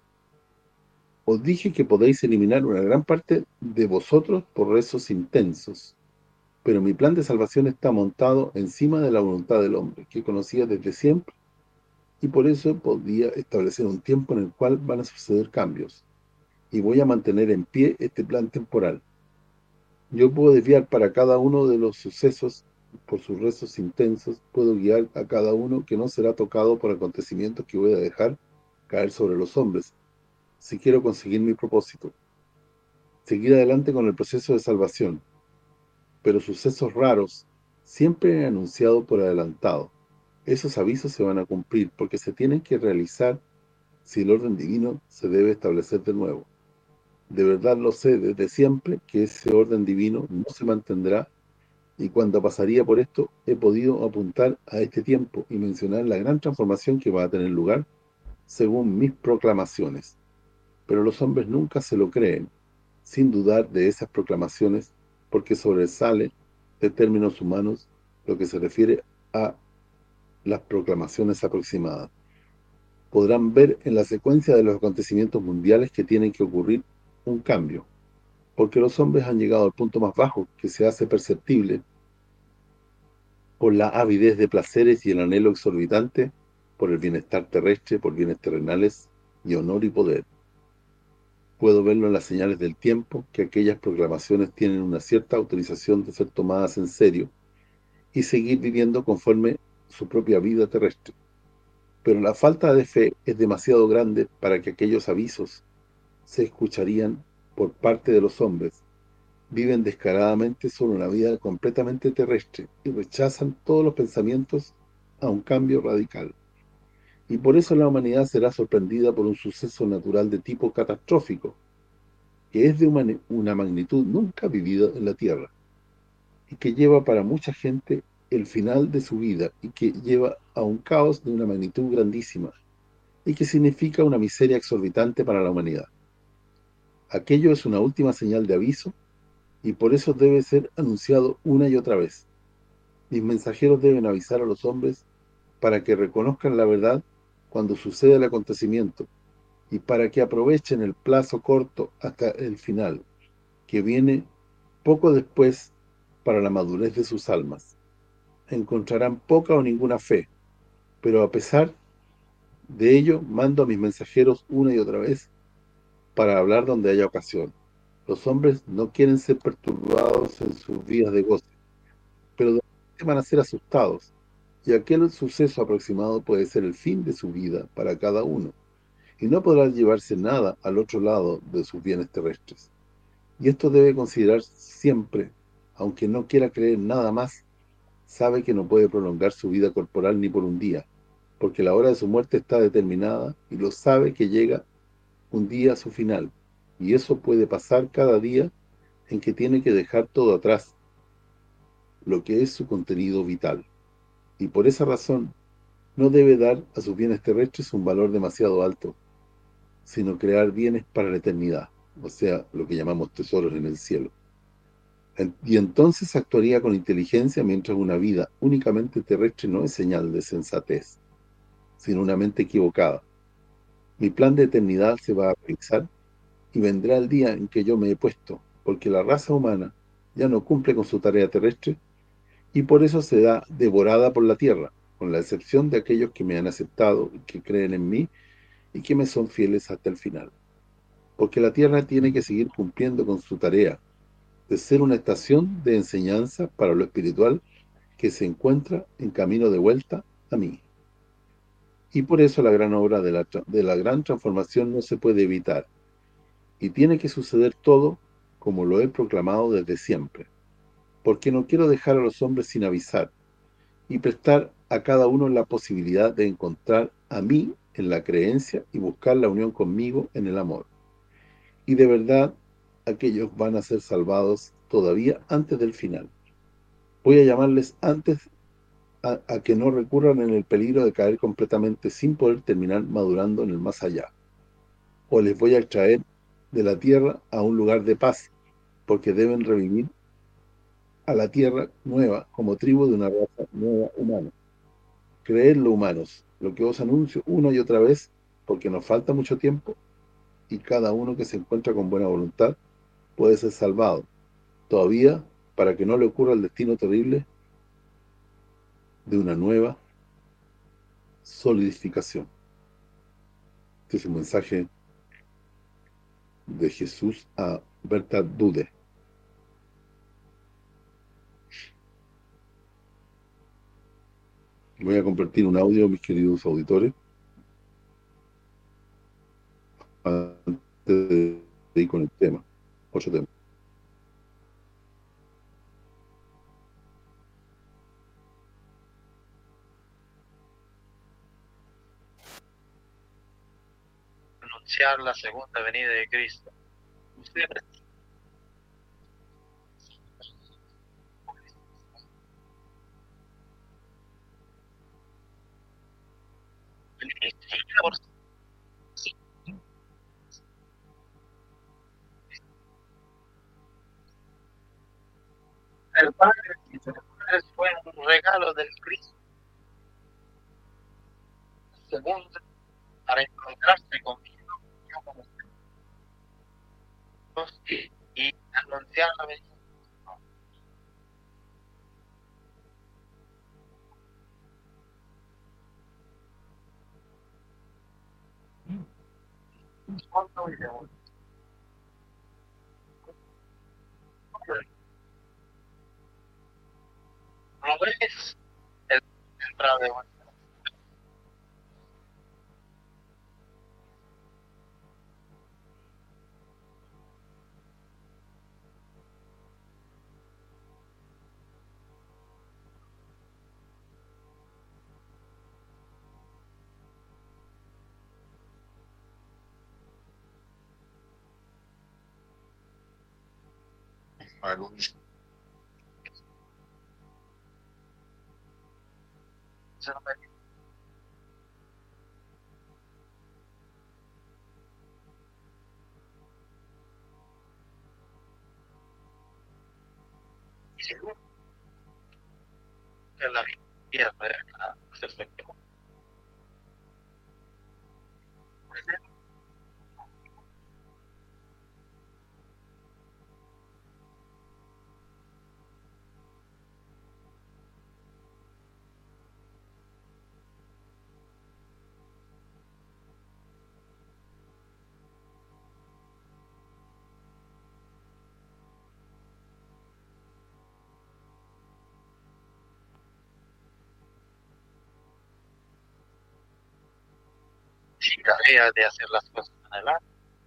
Os dije que podéis eliminar una gran parte de vosotros por rezos intensos, pero mi plan de salvación está montado encima de la voluntad del hombre, que conocía desde siempre, y por eso podía establecer un tiempo en el cual van a suceder cambios, y voy a mantener en pie este plan temporal. Yo puedo desviar para cada uno de los sucesos, por sus rezos intensos, puedo guiar a cada uno que no será tocado por acontecimientos que voy a dejar caer sobre los hombres, si quiero conseguir mi propósito. Seguir adelante con el proceso de salvación, pero sucesos raros, siempre anunciado por adelantado. Esos avisos se van a cumplir porque se tienen que realizar si el orden divino se debe establecer de nuevo. De verdad lo sé desde siempre que ese orden divino no se mantendrá, y cuando pasaría por esto he podido apuntar a este tiempo y mencionar la gran transformación que va a tener lugar según mis proclamaciones. Pero los hombres nunca se lo creen, sin dudar de esas proclamaciones, porque sobresale de términos humanos lo que se refiere a las proclamaciones aproximadas. Podrán ver en la secuencia de los acontecimientos mundiales que tienen que ocurrir un cambio, porque los hombres han llegado al punto más bajo que se hace perceptible por la avidez de placeres y el anhelo exorbitante por el bienestar terrestre, por bienes terrenales y honor y poder. Puedo verlo en las señales del tiempo, que aquellas proclamaciones tienen una cierta autorización de ser tomadas en serio y seguir viviendo conforme su propia vida terrestre. Pero la falta de fe es demasiado grande para que aquellos avisos se escucharían por parte de los hombres. Viven descaradamente solo una vida completamente terrestre y rechazan todos los pensamientos a un cambio radical. Y por eso la humanidad será sorprendida por un suceso natural de tipo catastrófico, que es de una magnitud nunca vivida en la Tierra, y que lleva para mucha gente el final de su vida, y que lleva a un caos de una magnitud grandísima, y que significa una miseria exorbitante para la humanidad. Aquello es una última señal de aviso, y por eso debe ser anunciado una y otra vez. Mis mensajeros deben avisar a los hombres para que reconozcan la verdad cuando suceda el acontecimiento, y para que aprovechen el plazo corto hasta el final, que viene poco después para la madurez de sus almas. Encontrarán poca o ninguna fe, pero a pesar de ello mando a mis mensajeros una y otra vez para hablar donde haya ocasión. Los hombres no quieren ser perturbados en sus vidas de goce, pero van a ser asustados, y aquel suceso aproximado puede ser el fin de su vida para cada uno, y no podrán llevarse nada al otro lado de sus bienes terrestres. Y esto debe considerar siempre, aunque no quiera creer nada más, sabe que no puede prolongar su vida corporal ni por un día, porque la hora de su muerte está determinada, y lo sabe que llega un día a su final, y eso puede pasar cada día en que tiene que dejar todo atrás, lo que es su contenido vital. Y por esa razón, no debe dar a sus bienes terrestres un valor demasiado alto, sino crear bienes para la eternidad, o sea, lo que llamamos tesoros en el cielo. Y entonces actuaría con inteligencia, mientras una vida únicamente terrestre no es señal de sensatez, sino una mente equivocada. Mi plan de eternidad se va a realizar, y vendrá el día en que yo me he puesto, porque la raza humana ya no cumple con su tarea terrestre, y por eso será devorada por la tierra, con la excepción de aquellos que me han aceptado y que creen en mí y que me son fieles hasta el final. Porque la tierra tiene que seguir cumpliendo con su tarea de ser una estación de enseñanza para lo espiritual que se encuentra en camino de vuelta a mí. Y por eso la gran obra de la gran transformación no se puede evitar, y tiene que suceder todo como lo he proclamado desde siempre, porque no quiero dejar a los hombres sin avisar, y prestar a cada uno la posibilidad de encontrar a mí en la creencia y buscar la unión conmigo en el amor. Y de verdad, aquellos van a ser salvados todavía antes del final. Voy a llamarles antes a que no recurran en el peligro de caer completamente sin poder terminar madurando en el más allá. O les voy a extraer de la tierra a un lugar de paz, porque deben revivir a la tierra nueva como tribu de una raza nueva humana. Creedlo, humanos, lo que os anuncio una y otra vez, porque nos falta mucho tiempo, y cada uno que se encuentra con buena voluntad puede ser salvado. Todavía, para que no le ocurra el destino terrible de una nueva solidificación. Este es el mensaje de Jesús a Berta Dude. Voy a compartir un audio, mis queridos auditores, antes de ir con el tema, otro tema. Anunciar la segunda venida de Cristo. Ustedes el Padre fue un regalo del Cristo. Segundo, para encontrarse conmigo, yo como Dios, y anunciar la venida. No es el entrada de vuelta. Y segundo, que la vida se efectuó. Sin tarea de hacer las cosas adelante.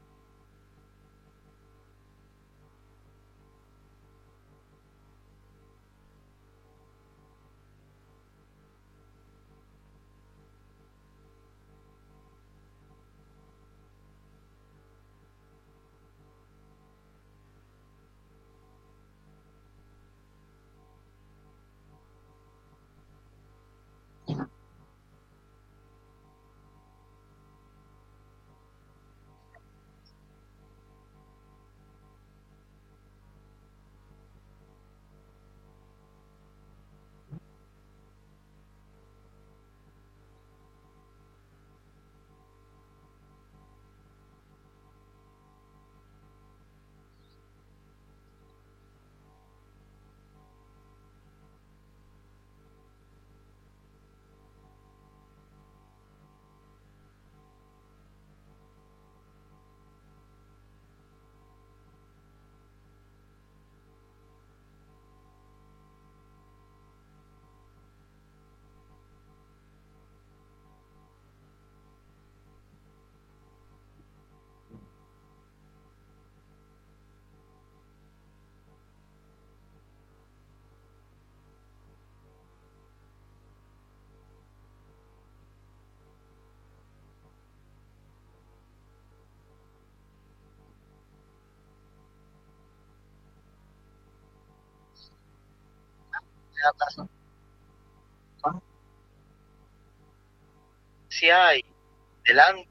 Si hay delante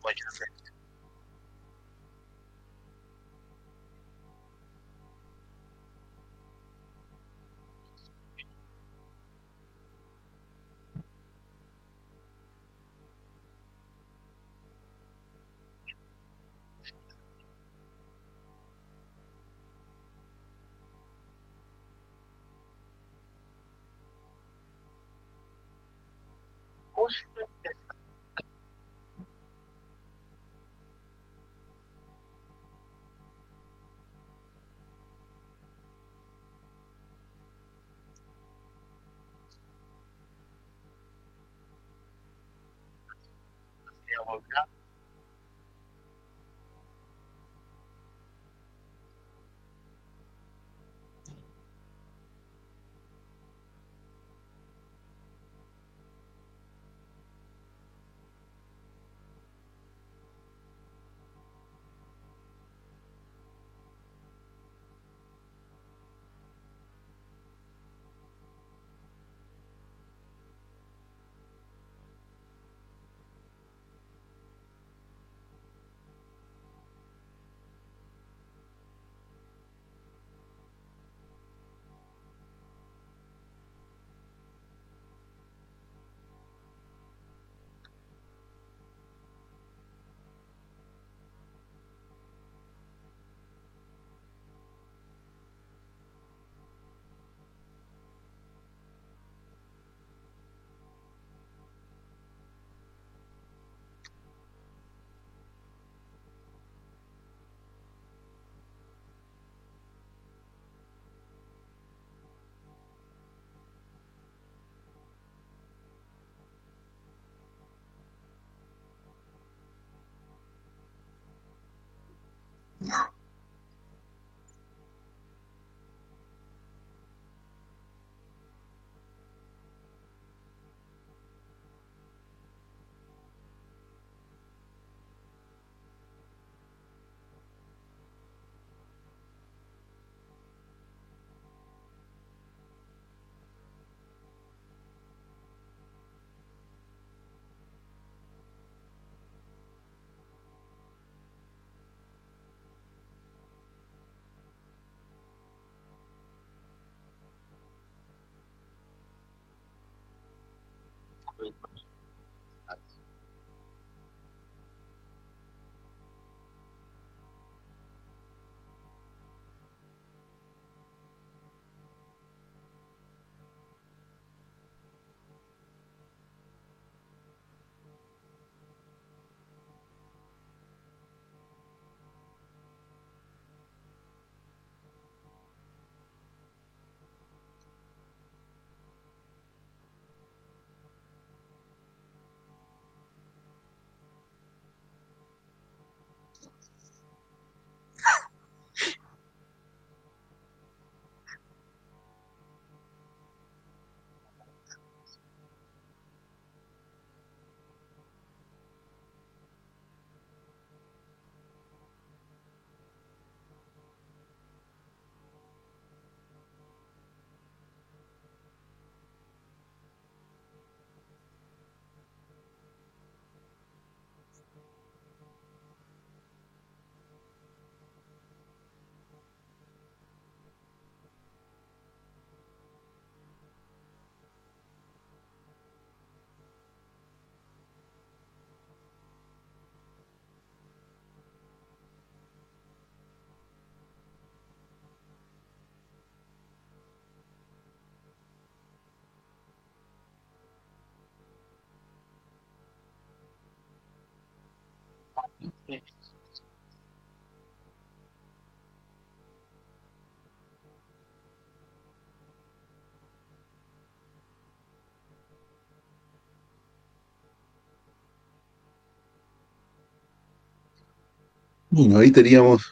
Bueno, ahí teníamos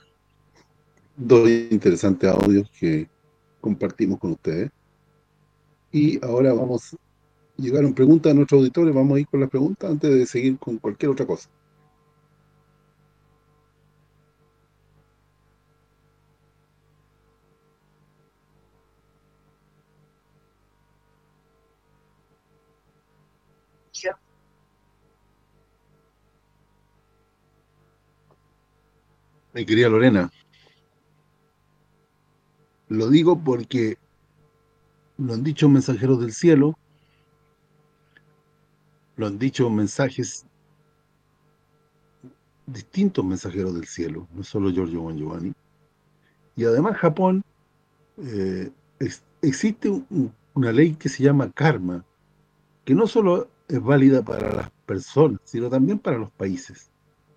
dos interesantes audios que compartimos con ustedes. Y ahora llegaron preguntas a nuestros auditores, vamos a ir con las preguntas antes de seguir con cualquier otra cosa. Mi querida Lorena, lo digo porque lo han dicho mensajeros del cielo, lo han dicho mensajes, distintos mensajeros del cielo, no solo Giorgio Giovanni. Y además Japón, existe una ley que se llama karma, que no solo es válida para las personas, sino también para los países.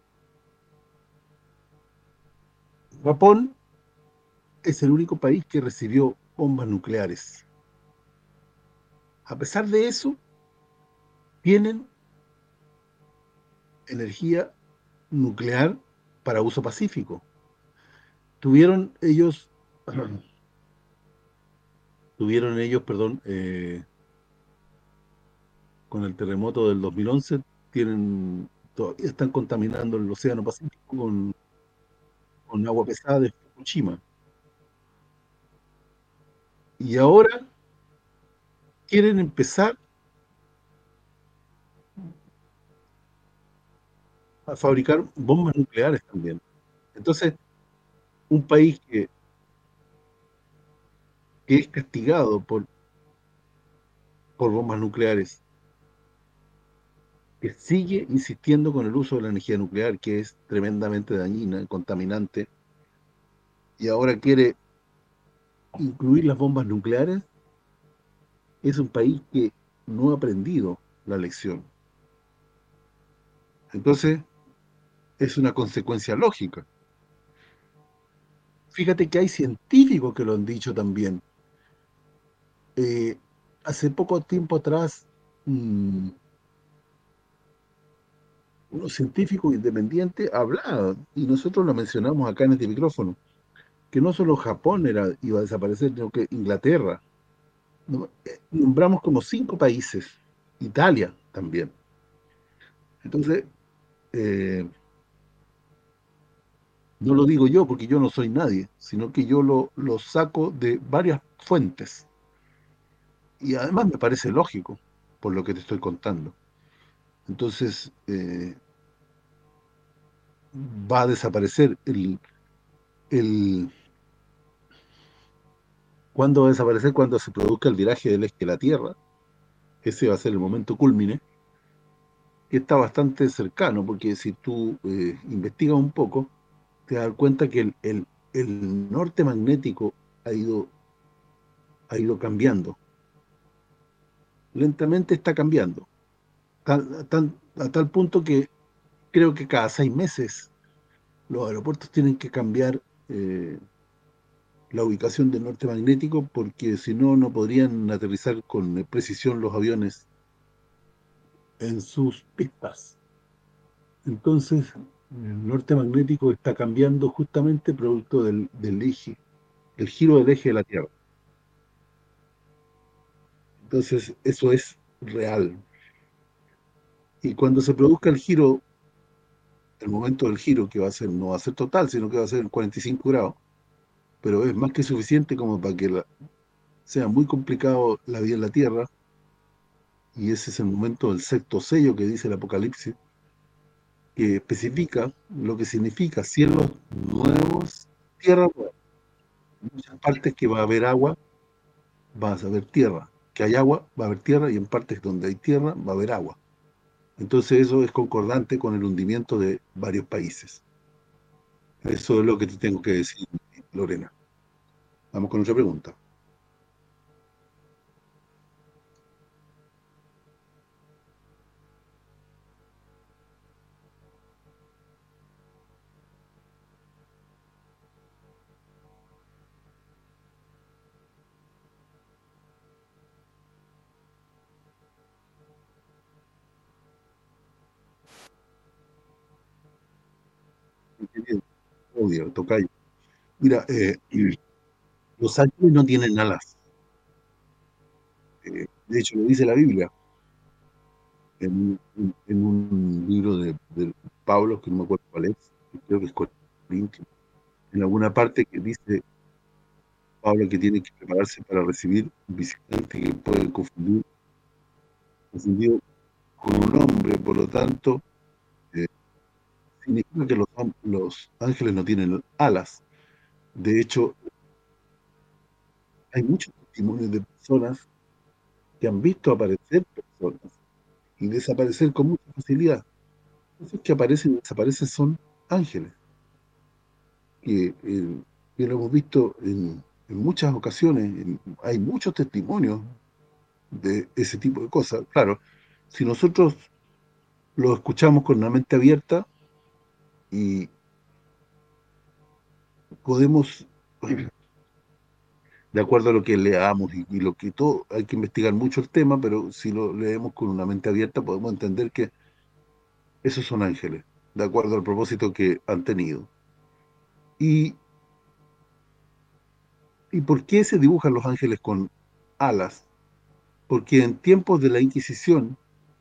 Japón es el único país que recibió bombas nucleares. A pesar de eso, tienen energía nuclear para uso pacífico. Tuvieron ellos, perdón, con el terremoto del 2011, todavía están contaminando el océano Pacífico con agua pesada de Fukushima. Y ahora quieren empezar a fabricar bombas nucleares también. Entonces, un país que es castigado por bombas nucleares, que sigue insistiendo con el uso de la energía nuclear, que es tremendamente dañina, contaminante, y ahora quiere incluir las bombas nucleares, es un país que no ha aprendido la lección. Entonces, es una consecuencia lógica. Fíjate que hay científicos que lo han dicho también. Eh, Hace poco tiempo atrás, mm, unos científicos independientes hablaban, y nosotros lo mencionamos acá en este micrófono, que no solo Japón iba a desaparecer, sino que Inglaterra. Nombramos como 5 países, Italia también. Entonces, eh, no lo digo yo porque yo no soy nadie, sino que yo lo saco de varias fuentes. Y además me parece lógico, por lo que te estoy contando. Entonces, va a desaparecer el... ¿Cuándo va a desaparecer? Cuando se produzca el viraje del eje de la Tierra. Ese va a ser el momento cúlmine, que está bastante cercano, porque si tú investigas un poco, te das cuenta que el norte magnético ha ido cambiando. Lentamente está cambiando. A tal punto que creo que cada 6 meses los aeropuertos tienen que cambiar la ubicación del norte magnético, porque si no, no podrían aterrizar con precisión los aviones en sus pistas. Entonces, el norte magnético está cambiando justamente producto del eje, el giro del eje de la Tierra. Entonces, eso es real. Y cuando se produzca el giro, el momento del giro, que va a ser, no va a ser total, sino que va a ser 45 grados, pero es más que suficiente como para que sea muy complicado la vida en la Tierra, y ese es el momento del sexto sello que dice el Apocalipsis, que especifica lo que significa cielos nuevos, tierra nueva. En muchas partes que va a haber agua, vas a ver tierra. Que hay agua, va a haber tierra, y en partes donde hay tierra, va a haber agua. Entonces eso es concordante con el hundimiento de varios países. Eso es lo que te tengo que decir, Lorena. Vamos con otra pregunta. Odio, tocayo. Mira, los ángeles no tienen alas. De hecho, lo dice la Biblia, en un libro de Pablo, que no me acuerdo cuál es, creo que es Corintios, en alguna parte que dice Pablo que tiene que prepararse para recibir un visitante que puede confundido con un hombre, por lo tanto, eh, significa que los ángeles no tienen alas. De hecho, hay muchos testimonios de personas que han visto aparecer personas y desaparecer con mucha facilidad. Esos que aparecen y desaparecen son ángeles, que lo hemos visto en muchas ocasiones. Hay muchos testimonios de ese tipo de cosas. Claro, si nosotros lo escuchamos con una mente abierta y podemos, de acuerdo a lo que leamos y lo que todo, hay que investigar mucho el tema, pero si lo leemos con una mente abierta podemos entender que esos son ángeles, de acuerdo al propósito que han tenido. ¿Y, y por qué se dibujan los ángeles con alas? Porque en tiempos de la Inquisición,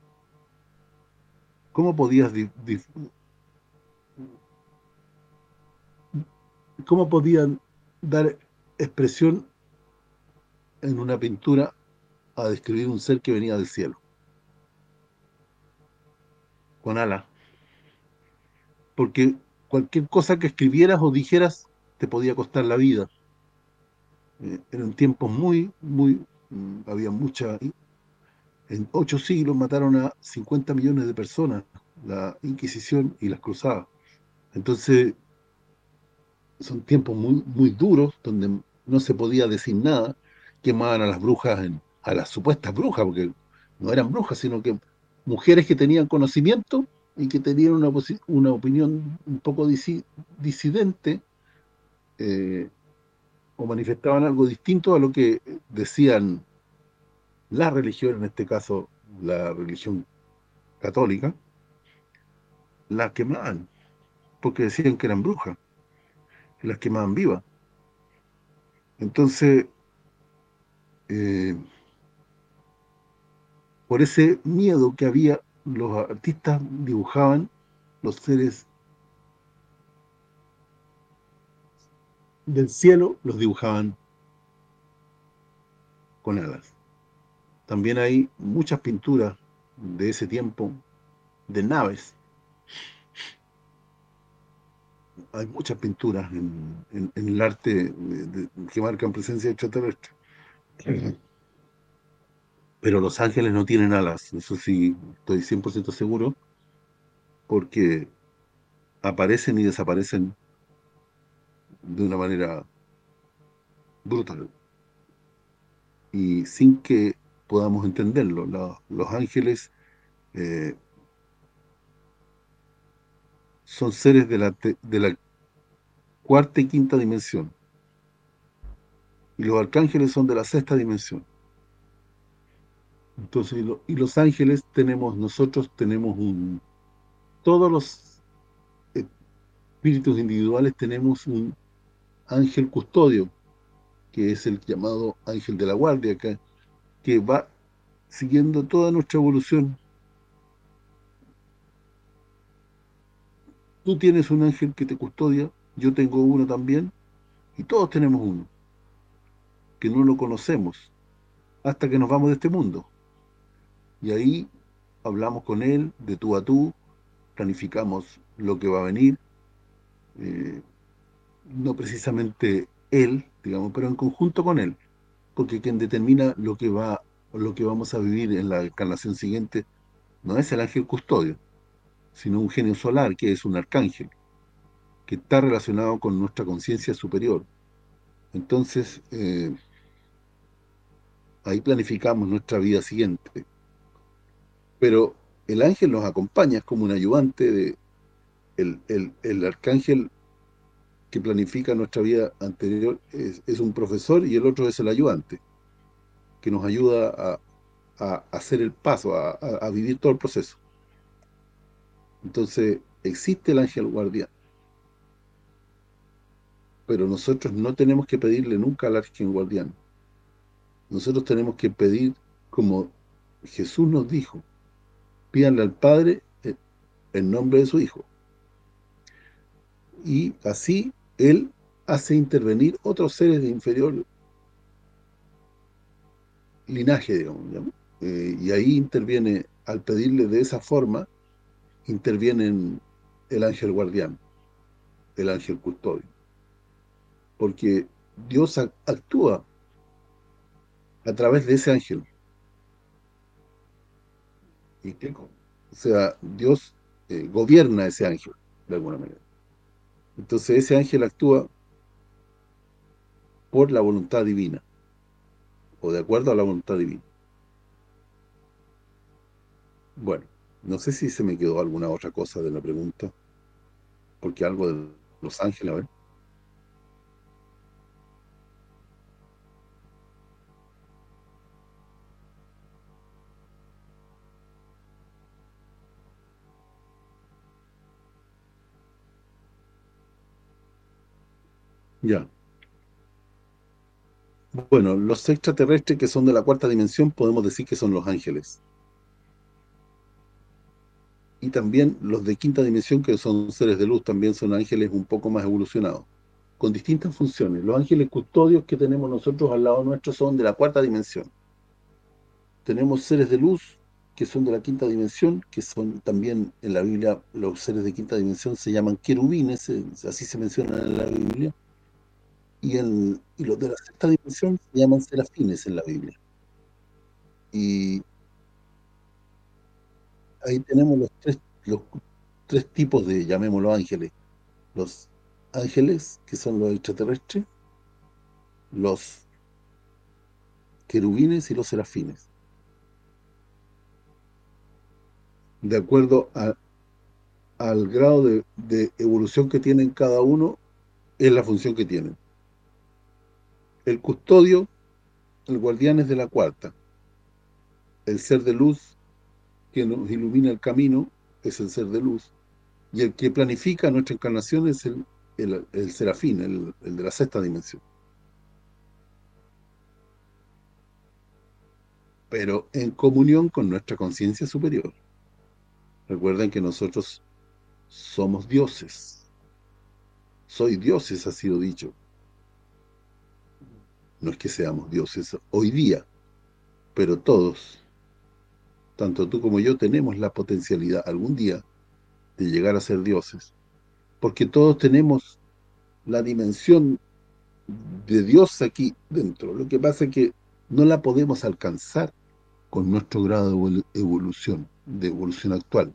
¿cómo podías cómo podían dar expresión en una pintura a describir un ser que venía del cielo? Con alas. Porque cualquier cosa que escribieras o dijeras te podía costar la vida. Eran tiempos había mucha. En 8 siglos mataron a 50 millones de personas, la Inquisición y las cruzadas. Entonces, son tiempos muy duros, donde no se podía decir nada. Quemaban a las brujas, a las supuestas brujas, porque no eran brujas, sino que mujeres que tenían conocimiento y que tenían una opinión un poco disidente, eh, o manifestaban algo distinto a lo que decían la religión, en este caso la religión católica, las quemaban, porque decían que eran brujas, que las quemaban vivas. Entonces, eh, por ese miedo que había, los artistas dibujaban los seres del cielo, los dibujaban con alas. También hay muchas pinturas de ese tiempo, de naves. Hay muchas pinturas en el arte que marcan presencia extraterrestre. Pero los ángeles no tienen alas, eso sí, estoy 100% seguro, porque aparecen y desaparecen de una manera brutal y sin que podamos entenderlo. Los ángeles eh, son seres de la cuarta y quinta dimensión, y los arcángeles son de la sexta dimensión. Entonces, y los ángeles nosotros tenemos todos los espíritus individuales tenemos un ángel custodio, que es el llamado ángel de la guardia, que va siguiendo toda nuestra evolución. Tú tienes un ángel que te custodia, yo tengo uno también, y todos tenemos uno, que no lo conocemos hasta que nos vamos de este mundo. Y ahí hablamos con él de tú a tú, planificamos lo que va a venir, eh, no precisamente él, digamos, pero en conjunto con él, porque quien determina lo que vamos a vivir en la encarnación siguiente no es el ángel custodio, sino un genio solar, que es un arcángel, que está relacionado con nuestra conciencia superior. Entonces, ahí planificamos nuestra vida siguiente. Pero el ángel nos acompaña, es como un ayudante el arcángel que planifica nuestra vida anterior es un profesor, y el otro es el ayudante, que nos ayuda a hacer el paso, a vivir todo el proceso. Entonces, existe el ángel guardián, pero nosotros no tenemos que pedirle nunca al ángel guardián. Nosotros tenemos que pedir, como Jesús nos dijo, pídanle al Padre en nombre de su Hijo. Y así Él hace intervenir otros seres de inferior linaje, digamos, ¿no? Y ahí interviene, al pedirle de esa forma, intervienen el ángel guardián, el ángel custodio. Porque Dios actúa a través de ese ángel. ¿Y explico? O sea, Dios gobierna ese ángel, de alguna manera. Entonces ese ángel actúa por la voluntad divina, o de acuerdo a la voluntad divina. Bueno, no sé si se me quedó alguna otra cosa de la pregunta, porque algo de los ángeles, a ver. Ya. Bueno, los extraterrestres que son de la cuarta dimensión podemos decir que son los ángeles. Y también los de quinta dimensión, que son seres de luz, también son ángeles un poco más evolucionados, con distintas funciones. Los ángeles custodios que tenemos nosotros al lado nuestro son de la cuarta dimensión. Tenemos seres de luz que son de la quinta dimensión, que son también en la Biblia, los seres de quinta dimensión se llaman querubines, así se mencionan en la Biblia, y los de la sexta dimensión se llaman serafines en la Biblia. Y ahí tenemos los tres tipos de, llamémoslo ángeles. Los ángeles, que son los extraterrestres, los querubines y los serafines. De acuerdo al grado de evolución que tienen cada uno, es la función que tienen. El custodio, el guardián es de la cuarta. El ser de luz que nos ilumina el camino es el ser de luz. Y el que planifica nuestra encarnación es el serafín, el de la sexta dimensión. Pero en comunión con nuestra conciencia superior. Recuerden que nosotros somos dioses. Soy dioses, ha sido dicho. No es que seamos dioses hoy día, pero todos, tanto tú como yo, tenemos la potencialidad algún día de llegar a ser dioses. Porque todos tenemos la dimensión de Dios aquí dentro. Lo que pasa es que no la podemos alcanzar con nuestro grado de evolución actual.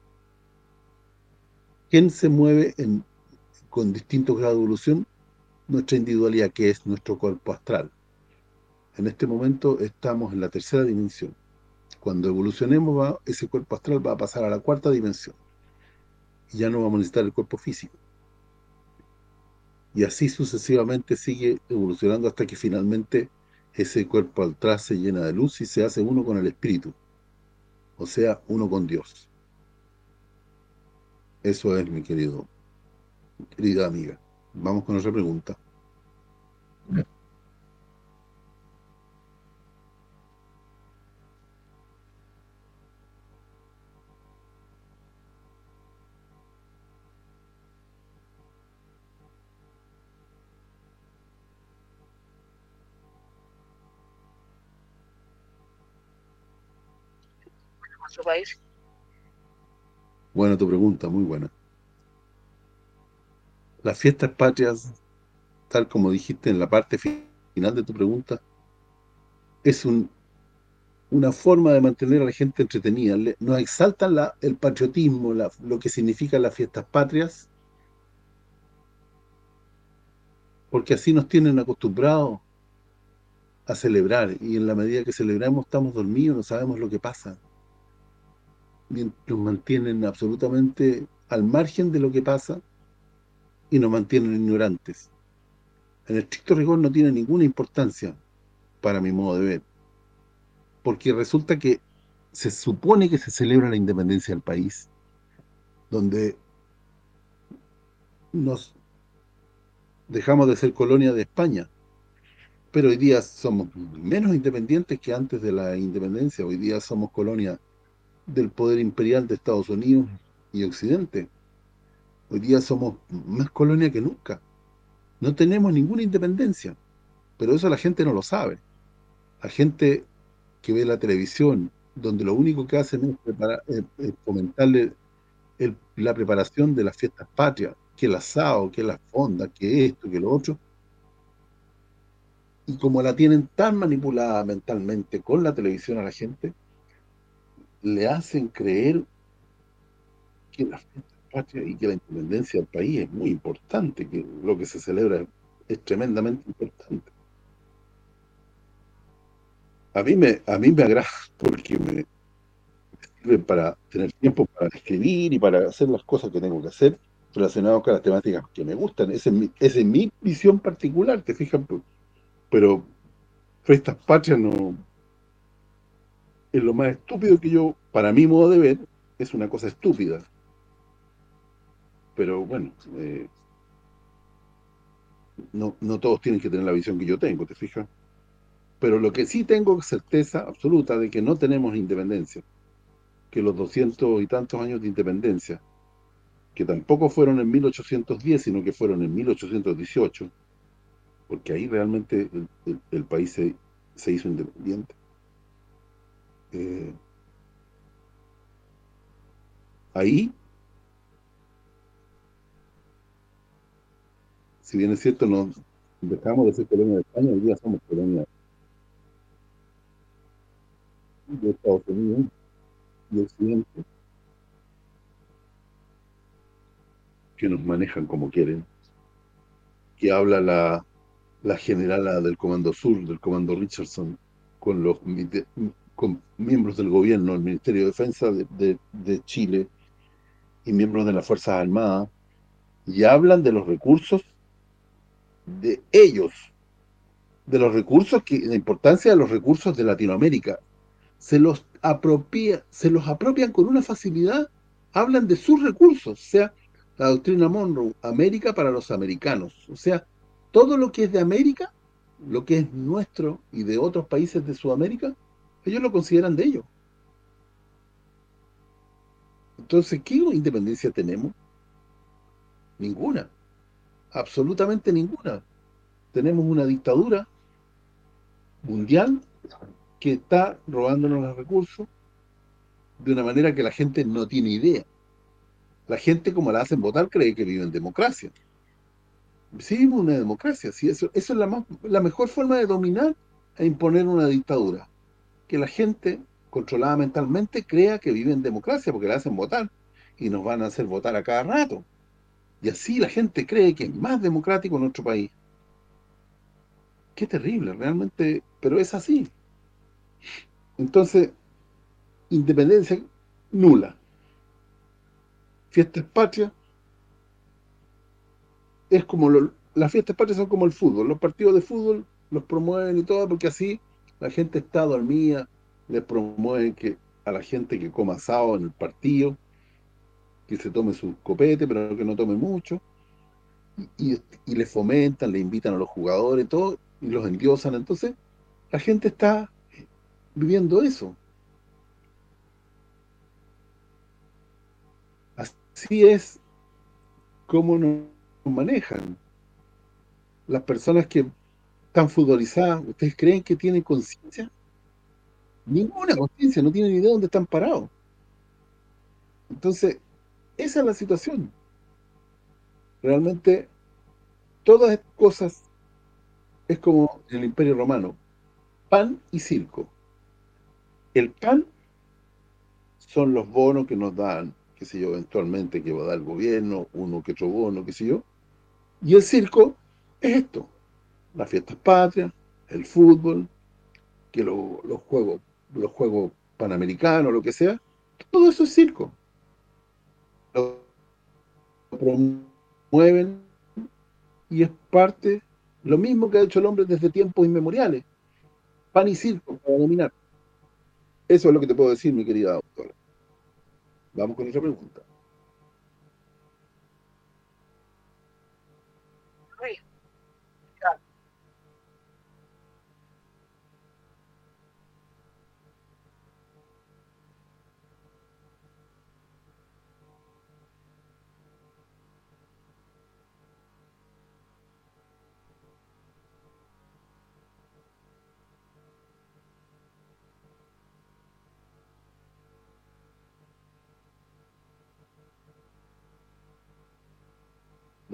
¿Quién se mueve con distintos grados de evolución? Nuestra individualidad, que es nuestro cuerpo astral. En este momento estamos en la tercera dimensión. Cuando evolucionemos, ese cuerpo astral va a pasar a la cuarta dimensión. Y ya no vamos a necesitar el cuerpo físico. Y así sucesivamente sigue evolucionando hasta que finalmente ese cuerpo astral se llena de luz y se hace uno con el espíritu. O sea, uno con Dios. Eso es, mi querida amiga. Vamos con otra pregunta. Nuestro país. Buena tu pregunta, muy buena. Las fiestas patrias, tal como dijiste en la parte final de tu pregunta, es una forma de mantener a la gente entretenida. Nos exaltan el patriotismo, lo que significan las fiestas patrias, porque así nos tienen acostumbrados a celebrar, y en la medida que celebramos estamos dormidos, no sabemos lo que pasa. Nos mantienen absolutamente al margen de lo que pasa y nos mantienen ignorantes. En estricto rigor no tiene ninguna importancia, para mi modo de ver, porque resulta que se supone que se celebra la independencia del país, donde nos dejamos de ser colonia de España, pero hoy día somos menos independientes que antes de la independencia. Hoy día somos colonia del poder imperial de Estados Unidos y Occidente. Hoy día somos más colonia que nunca. No tenemos ninguna independencia, pero eso la gente no lo sabe. La gente que ve la televisión, donde lo único que hacen es fomentarle la preparación de las fiestas patrias, que el asado, que la fonda, que esto, que lo otro, y como la tienen tan manipulada mentalmente con la televisión a la gente, le hacen creer que las fiestas patrias y que la independencia del país es muy importante, que lo que se celebra es tremendamente importante. A mí me agrada porque me sirve para tener tiempo para escribir y para hacer las cosas que tengo que hacer relacionadas con las temáticas que me gustan. Esa es mi visión particular, ¿te fijas? Pero fiestas patrias no es lo más estúpido que yo, para mi modo de ver, es una cosa estúpida. Pero bueno, no todos tienen que tener la visión que yo tengo, ¿te fijas? Pero lo que sí tengo certeza absoluta de que no tenemos independencia, que los 200 y tantos años de independencia, que tampoco fueron en 1810, sino que fueron en 1818, porque ahí realmente el país se hizo independiente. Eh, ahí, si bien es cierto, nos dejamos de ser colonia de España, hoy día somos colonia de Estados Unidos y Occidente, que nos manejan como quieren, que habla la generala del Comando Sur, del Comando Richardson, con con miembros del gobierno, el Ministerio de Defensa de Chile y miembros de las Fuerzas Armadas, y hablan de los recursos de ellos, de los recursos, la importancia de los recursos de Latinoamérica. Se los apropian con una facilidad, hablan de sus recursos, o sea, la doctrina Monroe, América para los americanos, o sea, todo lo que es de América, lo que es nuestro y de otros países de Sudamérica, ellos lo consideran de ellos. Entonces, ¿qué independencia tenemos? Ninguna, absolutamente ninguna. Tenemos una dictadura mundial que está robándonos los recursos de una manera que la gente no tiene idea. La gente, como la hacen votar, cree que vive en democracia. Sí, vivimos una democracia, sí, eso es la mejor forma de dominar e imponer una dictadura. Que la gente, controlada mentalmente, crea que vive en democracia porque la hacen votar y nos van a hacer votar a cada rato. Y así la gente cree que es más democrático en nuestro país. Qué terrible, realmente, pero es así. Entonces, independencia nula. Fiestas patrias es como las fiestas patrias son como el fútbol, los partidos de fútbol los promueven y todo porque así la gente está dormida, les promueven que a la gente que coma asado en el partido, que se tome su copete, pero que no tome mucho, y le fomentan, le invitan a los jugadores, todo, y los endiosan. Entonces, la gente está viviendo eso. Así es como nos manejan. Las personas que están futbolizadas, ¿ustedes creen que tienen conciencia? Ninguna conciencia, no tienen ni idea de dónde están parados. Entonces, esa es la situación. Realmente, todas estas cosas es como en el Imperio Romano, pan y circo. El pan son los bonos que nos dan, qué sé yo, eventualmente que va a dar el gobierno, uno que otro bono, qué sé yo. Y el circo es esto, las fiestas patrias, el fútbol, que los juegos panamericanos, lo que sea, todo eso es circo. Lo promueven y es parte, lo mismo que ha hecho el hombre desde tiempos inmemoriales, pan y circo para dominar. Eso es lo que te puedo decir, mi querida doctora. Vamos con otra pregunta.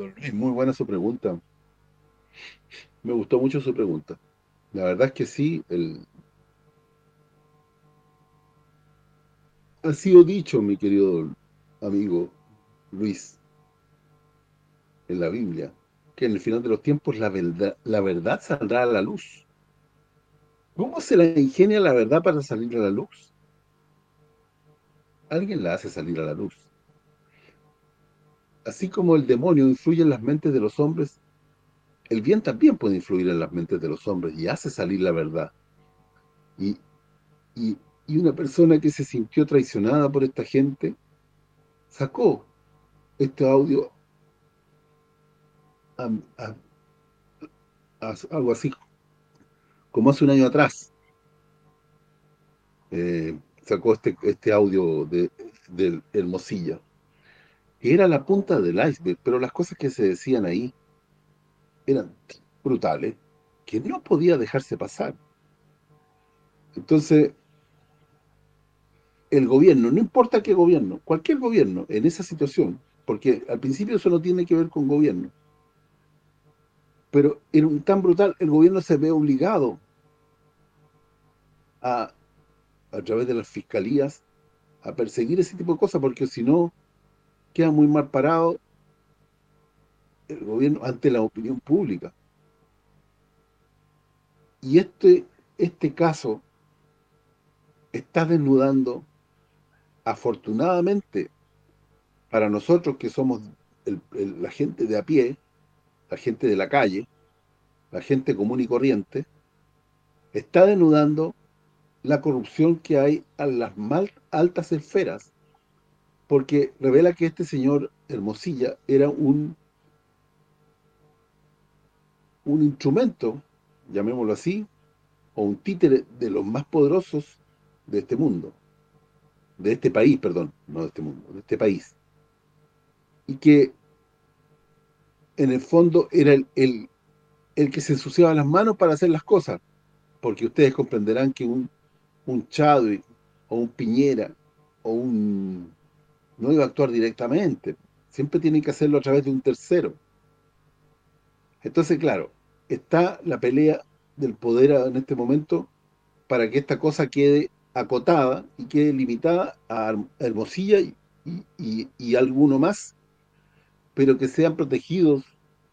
Don Luis, muy buena su pregunta. Me gustó mucho su pregunta. La verdad es que sí, ha sido dicho, mi querido amigo Luis, en la Biblia, que en el final de los tiempos la verdad saldrá a la luz. ¿Cómo se la ingenia la verdad para salir a la luz? Alguien la hace salir a la luz. Así como el demonio influye en las mentes de los hombres, el bien también puede influir en las mentes de los hombres y hace salir la verdad. Y, y, y una persona que se sintió traicionada por esta gente, sacó este audio a, a- algo así como hace un año atrás. Sacó este audio del Hermosilla, que era la punta del iceberg, pero las cosas que se decían ahí eran brutales, que no podía dejarse pasar. Entonces, el gobierno, no importa qué gobierno, cualquier gobierno, en esa situación, porque al principio eso no tiene que ver con gobierno, pero en un tan brutal, el gobierno se ve obligado a, a través de las fiscalías, a perseguir ese tipo de cosas, porque si no, queda muy mal parado el gobierno ante la opinión pública. Y este caso está desnudando, afortunadamente, para nosotros que somos la gente de a pie, la gente de la calle, la gente común y corriente, está desnudando la corrupción que hay a las más altas esferas, porque revela que este señor Hermosilla era un instrumento, llamémoslo así, o un títere de los más poderosos de este mundo, de este país, perdón, no de este mundo, de este país. Y que en el fondo era el que se ensuciaba las manos para hacer las cosas, porque ustedes comprenderán que un Chadwick o un Piñera o un no iba a actuar directamente, siempre tienen que hacerlo a través de un tercero. Entonces, claro, está la pelea del poder en este momento para que esta cosa quede acotada y quede limitada a Hermosilla y alguno más, pero que sean protegidos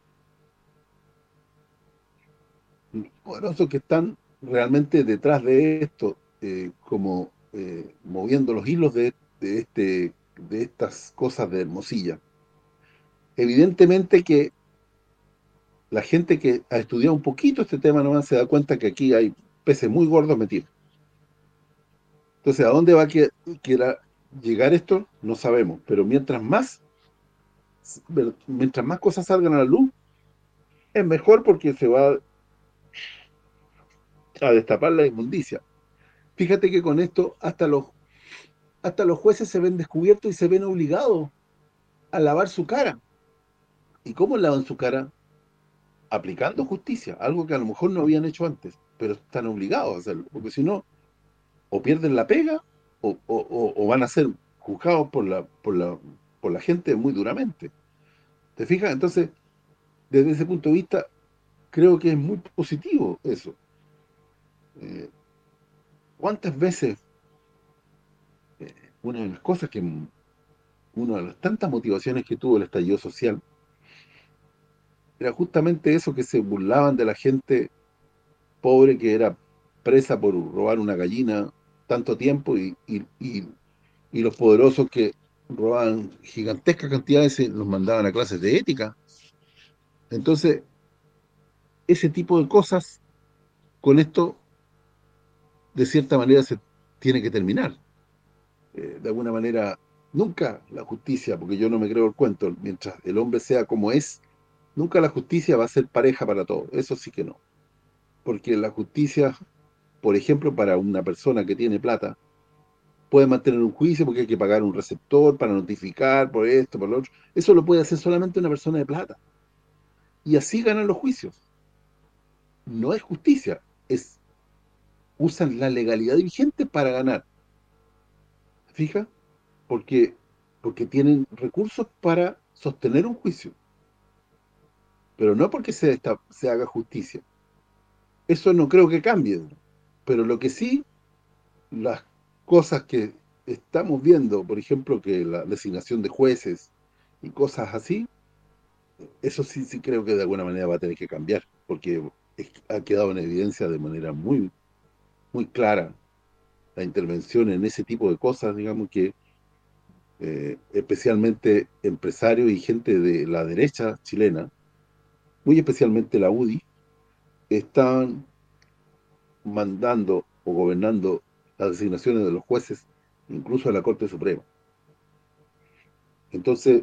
los poderosos que están realmente detrás de esto, como moviendo los hilos de estas cosas de Hermosilla. Evidentemente que la gente que ha estudiado un poquito este tema nomás se da cuenta que aquí hay peces muy gordos metidos. Entonces, ¿a dónde va a quiera llegar esto? No sabemos, pero mientras más cosas salgan a la luz, es mejor porque se va a destapar la inmundicia. Fíjate que con esto hasta los jueces se ven descubiertos y se ven obligados a lavar su cara. ¿Y cómo lavan su cara? Aplicando justicia, algo que a lo mejor no habían hecho antes, pero están obligados a hacerlo, porque si no, o pierden la pega o van a ser juzgados por la gente muy duramente. ¿Te fijas? Entonces, desde ese punto de vista, creo que es muy positivo eso. Eh, ¿Cuántas veces una de las cosas una de las tantas motivaciones que tuvo el estallido social era justamente eso, que se burlaban de la gente pobre que era presa por robar una gallina tanto tiempo y los poderosos que robaban gigantescas cantidades y los mandaban a clases de ética? Entonces, ese tipo de cosas, con esto, de cierta manera, se tiene que terminar. De alguna manera, nunca la justicia, porque yo no me creo el cuento, mientras el hombre sea como es, nunca la justicia va a ser pareja para todos, eso sí que no. Porque la justicia, por ejemplo, para una persona que tiene plata, puede mantener un juicio porque hay que pagar un receptor para notificar por esto, por lo otro. Eso lo puede hacer solamente una persona de plata. Y así ganan los juicios. No es justicia, usan la legalidad vigente para ganar. ¿Fija? Porque tienen recursos para sostener un juicio. pero no porque se haga justicia. Eso no creo que cambie, pero lo que sí, las cosas que estamos viendo, por ejemplo, que la designación de jueces y cosas así, eso sí creo que de alguna manera va a tener que cambiar, porque ha quedado en evidencia de manera muy clara la intervención en ese tipo de cosas, digamos que especialmente empresarios y gente de la derecha chilena, muy especialmente la UDI, están mandando o gobernando las designaciones de los jueces, incluso a la Corte Suprema. Entonces,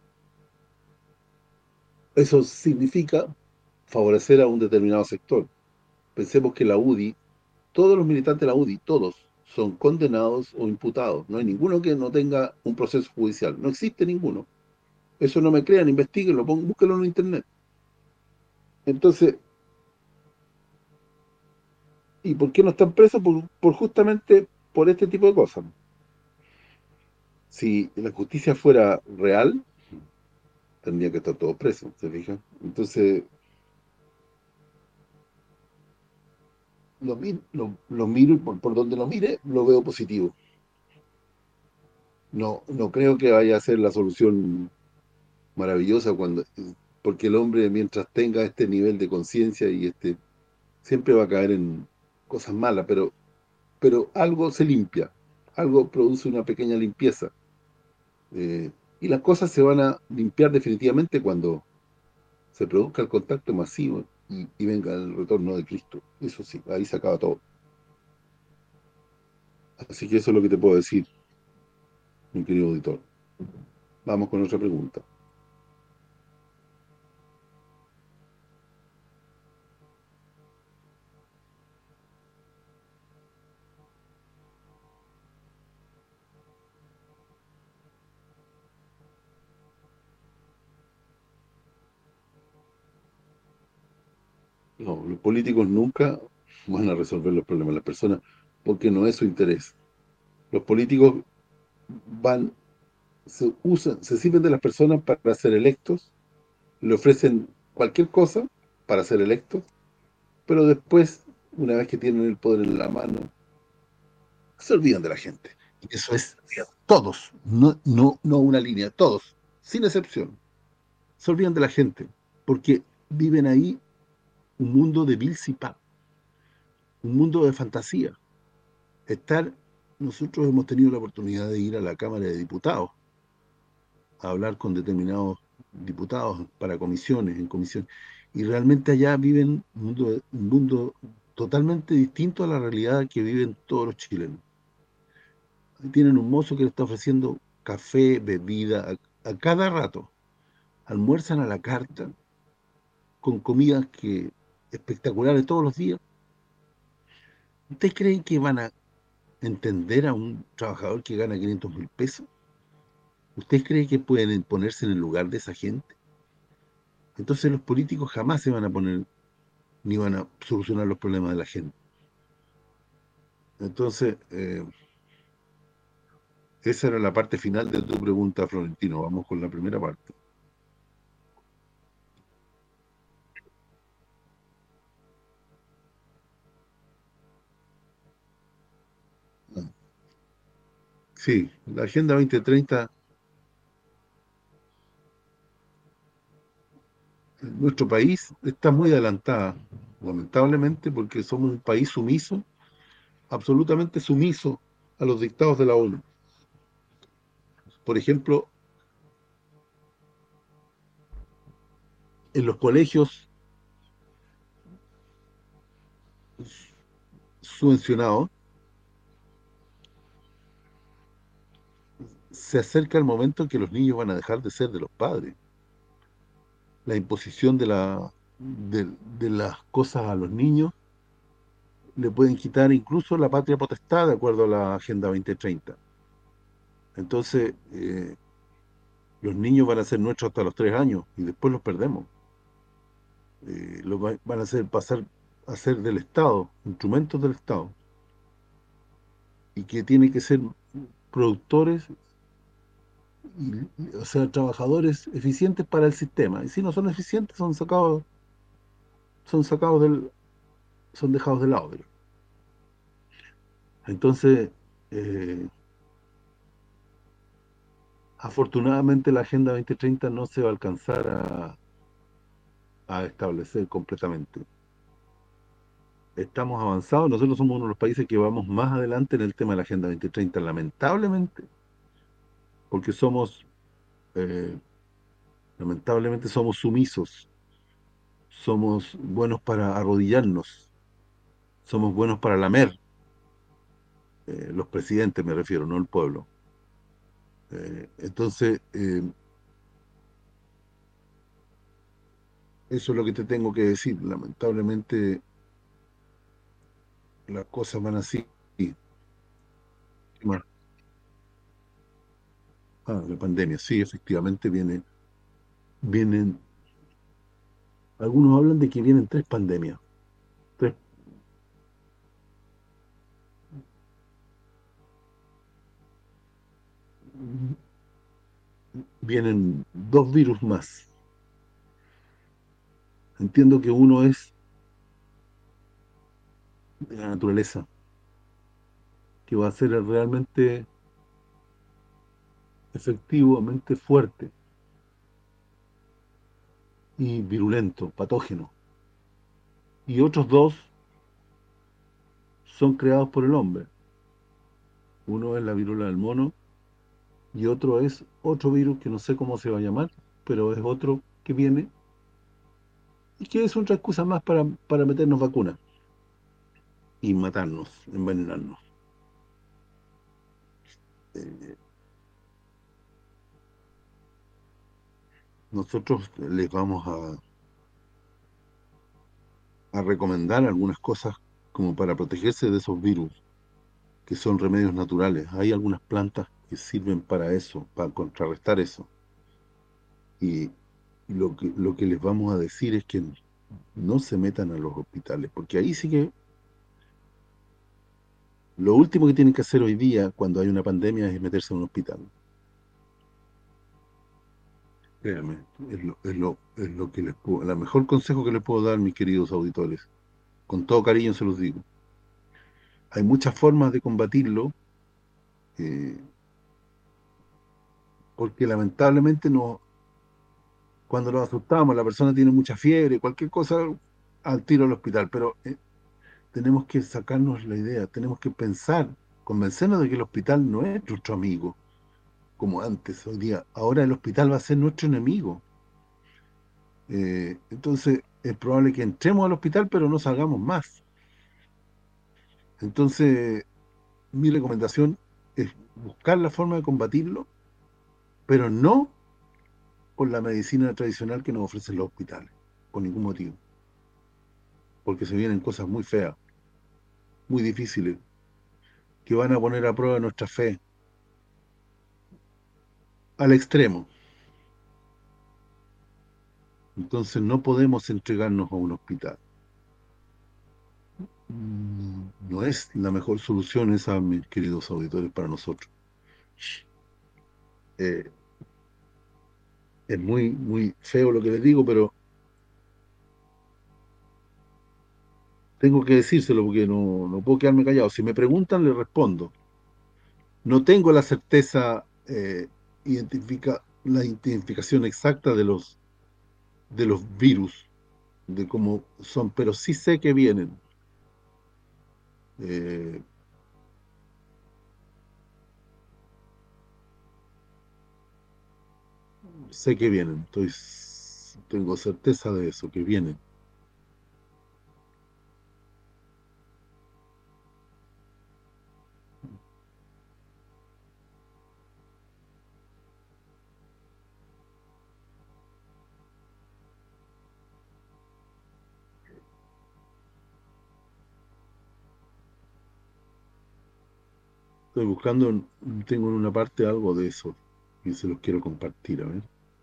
eso significa favorecer a un determinado sector. Pensemos que la UDI, todos los militantes de la UDI, todos, son condenados o imputados. No hay ninguno que no tenga un proceso judicial. No existe ninguno. Eso no me crean, investiguenlo, búsquenlo en internet. Entonces, ¿y por qué no están presos? Por justamente por este tipo de cosas. Si la justicia fuera real, tendría que estar todos presos, ¿se fijan? Entonces, lo miro y por donde lo mire, lo veo positivo. No creo que vaya a ser la solución maravillosa porque el hombre, mientras tenga este nivel de conciencia y siempre va a caer en cosas malas, pero algo se limpia, algo produce una pequeña limpieza. Y las cosas se van a limpiar definitivamente cuando se produzca el contacto masivo y venga el retorno de Cristo. Eso sí, ahí se acaba todo. Así que eso es lo que te puedo decir, mi querido auditor. Vamos con otra pregunta. No, los políticos nunca van a resolver los problemas de las personas porque no es su interés. Los políticos van, se sirven de las personas para ser electos, le ofrecen cualquier cosa para ser electos, pero después, una vez que tienen el poder en la mano, se olvidan de la gente. Y eso es todos, no una línea, todos, sin excepción. Se olvidan de la gente, porque viven ahí un mundo de Bill Cipap, un mundo de fantasía. Nosotros hemos tenido la oportunidad de ir a la Cámara de Diputados a hablar con determinados diputados para comisiones, en comisión, y realmente allá viven un mundo totalmente distinto a la realidad que viven todos los chilenos. Tienen un mozo que le está ofreciendo café, bebida, a cada rato. Almuerzan a la carta, con comidas espectaculares todos los días. ¿Ustedes creen que van a entender a un trabajador que gana 500.000 pesos? ¿Ustedes creen que pueden ponerse en el lugar de esa gente? Entonces los políticos jamás se van a poner, ni van a solucionar los problemas de la gente. Entonces, esa era la parte final de tu pregunta, Florentino. Vamos con la primera parte. Ah, sí, la Agenda 2030, nuestro país está muy adelantada, lamentablemente, porque somos un país sumiso, absolutamente sumiso a los dictados de la ONU. Por ejemplo, en los colegios subvencionados, se acerca el momento en que los niños van a dejar de ser de los padres. La imposición de las cosas a los niños le pueden quitar incluso la patria potestad de acuerdo a la Agenda 2030. Entonces, los niños van a ser nuestros hasta los 3 años y después los perdemos. Van a pasar a ser del Estado, instrumentos del Estado, y que tienen que ser productores o sea, trabajadores eficientes para el sistema. Y si no son eficientes, son sacados son dejados de lado, digamos. Entonces, eh, afortunadamente la Agenda 2030 no se va a alcanzar a establecer completamente. Estamos avanzados, nosotros somos uno de los países que vamos más adelante en el tema de la Agenda 2030, lamentablemente, porque eh, lamentablemente somos sumisos, somos buenos para arrodillarnos, somos buenos para lamer, los presidentes me refiero, no el pueblo. Entonces, eso es lo que te tengo que decir, lamentablemente las cosas van así. ¿Qué más? La pandemia, sí, efectivamente vienen, algunos hablan de que vienen tres pandemias, tres, vienen dos virus más. Entiendo que uno es de la naturaleza, que va a ser realmente efectivamente fuerte y virulento, patógeno. Y otros dos son creados por el hombre. Uno es la viruela del mono y otro es otro virus que no sé cómo se va a llamar, pero es otro que viene y que es otra excusa más para meternos vacunas y matarnos, envenenarnos. Eh, Nosotros les vamos a recomendar algunas cosas como para protegerse de esos virus, que son remedios naturales. Hay algunas plantas que sirven para eso, para contrarrestar eso. Y lo que les vamos a decir es que no se metan a los hospitales, porque ahí sí que lo último que tienen que hacer hoy día cuando hay una pandemia es meterse a un hospital. Créanme, es lo que la mejor consejo que les puedo dar, mis queridos auditores. Con todo cariño se los digo. Hay muchas formas de combatirlo, eh, porque lamentablemente no, cuando nos asustamos, la persona tiene mucha fiebre, cualquier cosa, al tiro al hospital, pero tenemos que sacarnos la idea, tenemos que pensar, convencernos de que el hospital no es nuestro amigo, como antes, hoy día. Ahora el hospital va a ser nuestro enemigo. Entonces, es probable que entremos al hospital, pero no salgamos más. Entonces, mi recomendación es buscar la forma de combatirlo, pero no con la medicina tradicional que nos ofrecen los hospitales, por ningún motivo, porque se vienen cosas muy feas, muy difíciles, que van a poner a prueba nuestra fe al extremo. Entonces no podemos entregarnos a un hospital. No es la mejor solución esa, mis queridos auditores, para nosotros. Eh, es muy, muy feo lo que les digo, pero tengo que decírselo porque no puedo quedarme callado. Si me preguntan, les respondo. No tengo la certeza, la identificación exacta de los virus, de cómo son, pero sí sé que vienen. Eh, Sé que vienen, tengo certeza de eso, que vienen. Estoy buscando, tengo en una parte algo de eso y se los quiero compartir, a ver.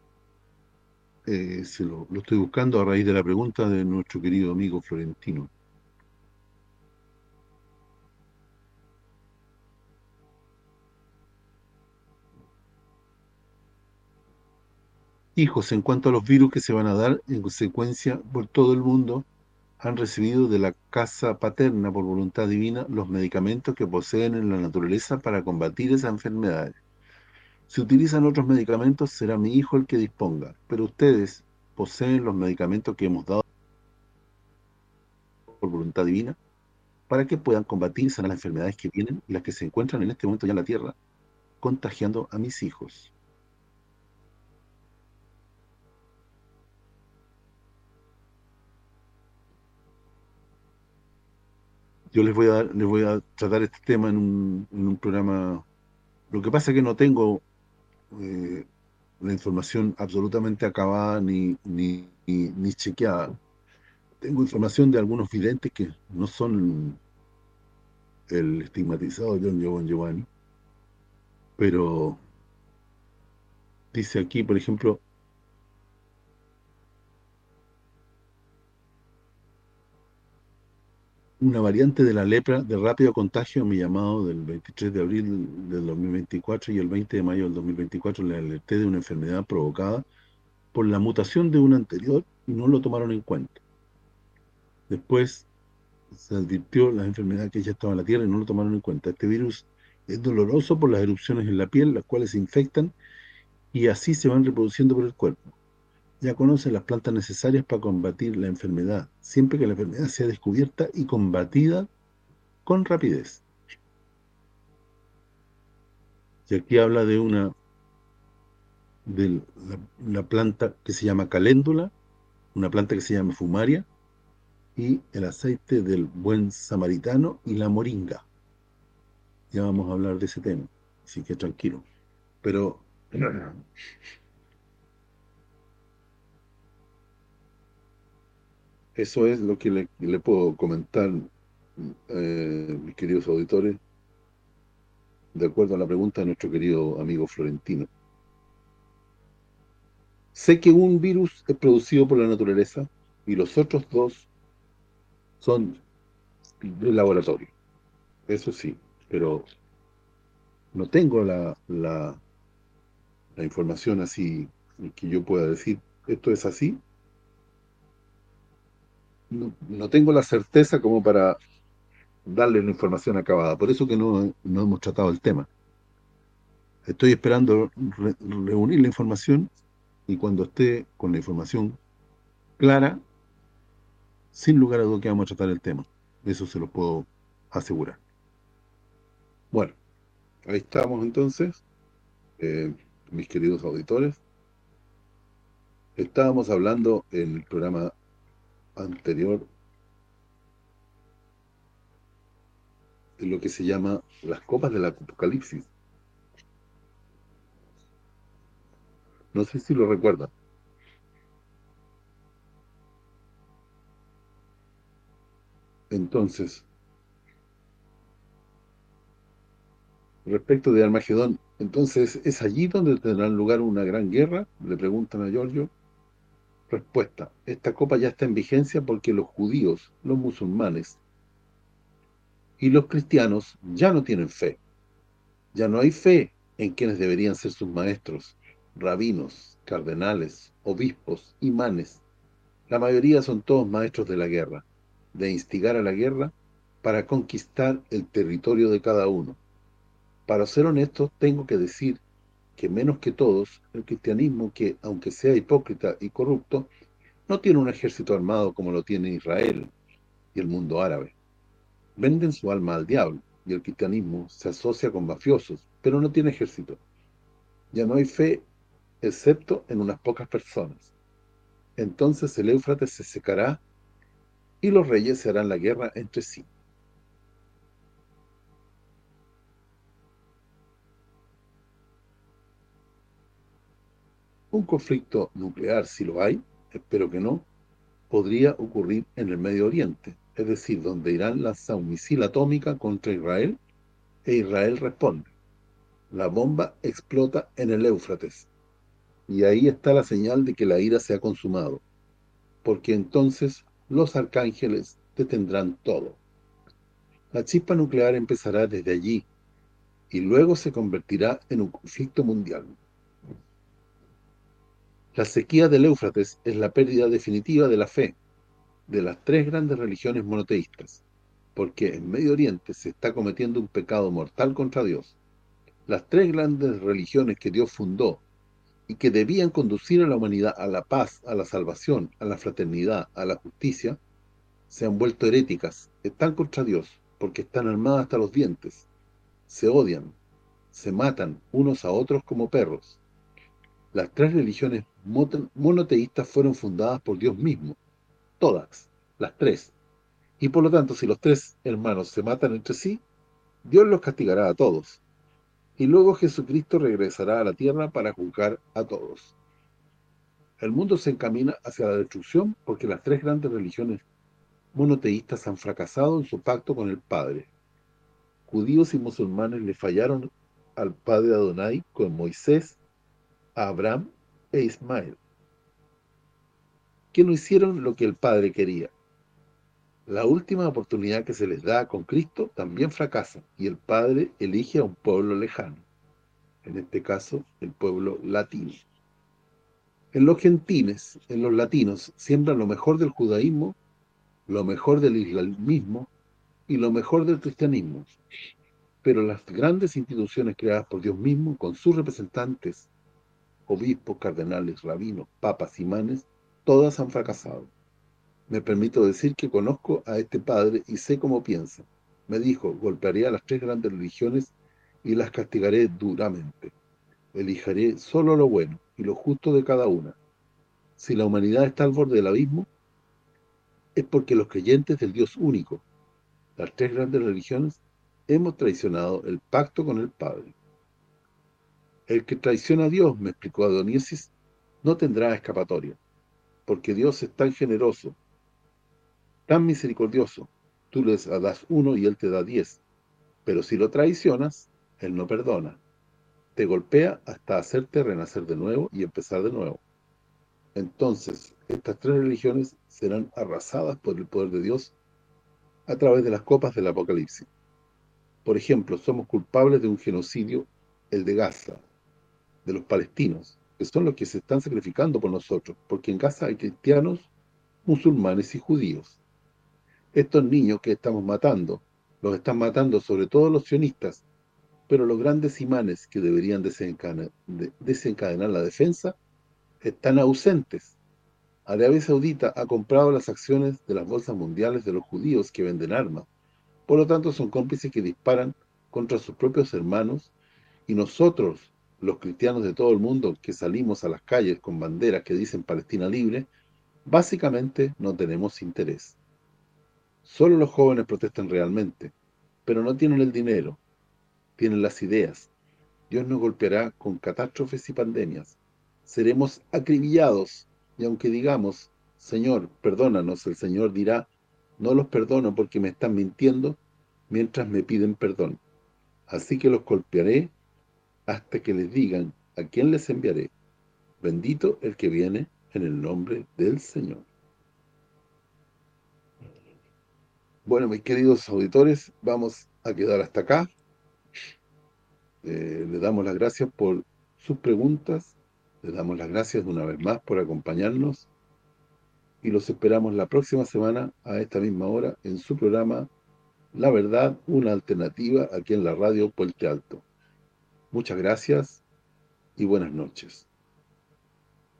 Lo estoy buscando a raíz de la pregunta de nuestro querido amigo Florentino. Hijos, en cuanto a los virus que se van a dar, en consecuencia, por todo el mundo, han recibido de la casa paterna, por voluntad divina, los medicamentos que poseen en la naturaleza para combatir esas enfermedades. Si utilizan otros medicamentos, será mi hijo el que disponga, pero ustedes poseen los medicamentos que hemos dado por voluntad divina para que puedan combatir y sanar las enfermedades que vienen y las que se encuentran en este momento ya en la Tierra, contagiando a mis hijos. Yo les voy a tratar este tema en un programa. Lo que pasa es que no tengo eh, la información absolutamente acabada ni chequeada. Tengo información de algunos videntes que no son el estigmatizado John Giovanni, pero dice aquí, por ejemplo, una variante de la lepra de rápido contagio, mi llamado del 23 de abril del 2024 y el 20 de mayo del 2024 le alerté de una enfermedad provocada por la mutación de una anterior y no lo tomaron en cuenta. Después se advirtió la enfermedad que ya estaba en la Tierra y no lo tomaron en cuenta. Este virus es doloroso por las erupciones en la piel, las cuales se infectan y así se van reproduciendo por el cuerpo. Ya conocen las plantas necesarias para combatir la enfermedad, siempre que la enfermedad sea descubierta y combatida con rapidez. Y aquí habla de la planta que se llama caléndula, una planta que se llama fumaria, y el aceite del buen samaritano y la moringa. Ya vamos a hablar de ese tema, así que tranquilo. Pero eso es lo que le puedo comentar, mis queridos auditores, de acuerdo a la pregunta de nuestro querido amigo Florentino. Sé que un virus es producido por la naturaleza y los otros dos son del laboratorio. Eso sí, pero no tengo la información así que yo pueda decir, esto es así. No tengo la certeza como para darle una información acabada. Por eso que no hemos tratado el tema. Estoy esperando reunir la información y cuando esté con la información clara, sin lugar a dudas que vamos a tratar el tema. Eso se lo puedo asegurar. Bueno, ahí estamos entonces, eh, mis queridos auditores. Estábamos hablando en el programa anterior de lo que se llama las copas del Apocalipsis. No sé si lo recuerdan. Entonces, respecto de Armagedón, entonces, ¿es allí donde tendrá lugar una gran guerra? Le preguntan a Giorgio. Respuesta, esta copa ya está en vigencia porque los judíos, los musulmanes y los cristianos ya no tienen fe. Ya no hay fe en quienes deberían ser sus maestros, rabinos, cardenales, obispos, imanes. La mayoría son todos maestros de la guerra, de instigar a la guerra para conquistar el territorio de cada uno. Para ser honesto, tengo que decir que menos que todos, el cristianismo, que aunque sea hipócrita y corrupto, no tiene un ejército armado como lo tiene Israel y el mundo árabe. Venden su alma al diablo, y el cristianismo se asocia con mafiosos, pero no tiene ejército. Ya no hay fe, excepto en unas pocas personas. Entonces el Éufrates se secará, y los reyes se harán la guerra entre sí. Un conflicto nuclear, si lo hay, espero que no, podría ocurrir en el Medio Oriente, es decir, donde Irán lanza un misil atómica contra Israel, e Israel responde. La bomba explota en el Éufrates, y ahí está la señal de que la ira se ha consumado, porque entonces los arcángeles detendrán todo. La chispa nuclear empezará desde allí, y luego se convertirá en un conflicto mundial. La sequía del Éufrates es la pérdida definitiva de la fe de las tres grandes religiones monoteístas, porque en Medio Oriente se está cometiendo un pecado mortal contra Dios. Las tres grandes religiones que Dios fundó y que debían conducir a la humanidad a la paz, a la salvación, a la fraternidad, a la justicia, se han vuelto heréticas, están contra Dios, porque están armadas hasta los dientes, se odian, se matan unos a otros como perros. Las tres religiones monoteístas fueron fundadas por Dios mismo, todas, las tres. Y por lo tanto, si los tres hermanos se matan entre sí, Dios los castigará a todos. Y luego Jesucristo regresará a la tierra para juzgar a todos. El mundo se encamina hacia la destrucción porque las tres grandes religiones monoteístas han fracasado en su pacto con el Padre. Judíos y musulmanes le fallaron al Padre Adonai con Moisés, Abraham e Ismael, que no hicieron lo que el Padre quería. La última oportunidad que se les da con Cristo también fracasa, y el Padre elige a un pueblo lejano, en este caso, el pueblo latino. En los gentiles, en los latinos, siembran lo mejor del judaísmo, lo mejor del islamismo y lo mejor del cristianismo. Pero las grandes instituciones creadas por Dios mismo, con sus representantes, obispos, cardenales, rabinos, papas, imanes, todas han fracasado. Me permito decir que conozco a este padre y sé cómo piensa. Me dijo, golpearé a las tres grandes religiones y las castigaré duramente. Elijaré solo lo bueno y lo justo de cada una. Si la humanidad está al borde del abismo, es porque los creyentes del Dios único, las tres grandes religiones, hemos traicionado el pacto con el Padre. El que traiciona a Dios, me explicó Adoniesis, no tendrá escapatoria, porque Dios es tan generoso, tan misericordioso. Tú les das uno y Él te da 10. Pero si lo traicionas, Él no perdona. Te golpea hasta hacerte renacer de nuevo y empezar de nuevo. Entonces, estas tres religiones serán arrasadas por el poder de Dios a través de las copas del Apocalipsis. Por ejemplo, somos culpables de un genocidio, el de Gaza, de los palestinos, que son los que se están sacrificando por nosotros, porque en Gaza hay cristianos, musulmanes y judíos. Estos niños que estamos matando, los están matando sobre todo los sionistas, pero los grandes imanes que deberían desencadenar la defensa están ausentes. Arabia Saudita ha comprado las acciones de las bolsas mundiales de los judíos que venden armas. Por lo tanto, son cómplices que disparan contra sus propios hermanos, y nosotros, los cristianos de todo el mundo que salimos a las calles con banderas que dicen Palestina libre, básicamente no tenemos interés. Solo los jóvenes protestan realmente, pero no tienen el dinero, tienen las ideas. Dios nos golpeará con catástrofes y pandemias. Seremos acribillados, y aunque digamos, Señor, perdónanos, el Señor dirá, no los perdono porque me están mintiendo mientras me piden perdón. Así que los golpearé hasta que les digan a quién les enviaré. Bendito el que viene en el nombre del Señor. Bueno, mis queridos auditores, vamos a quedar hasta acá. Le damos las gracias por sus preguntas, le damos las gracias una vez más por acompañarnos y los esperamos la próxima semana a esta misma hora en su programa La Verdad, una alternativa aquí en la radio Puente Alto. Muchas gracias y buenas noches.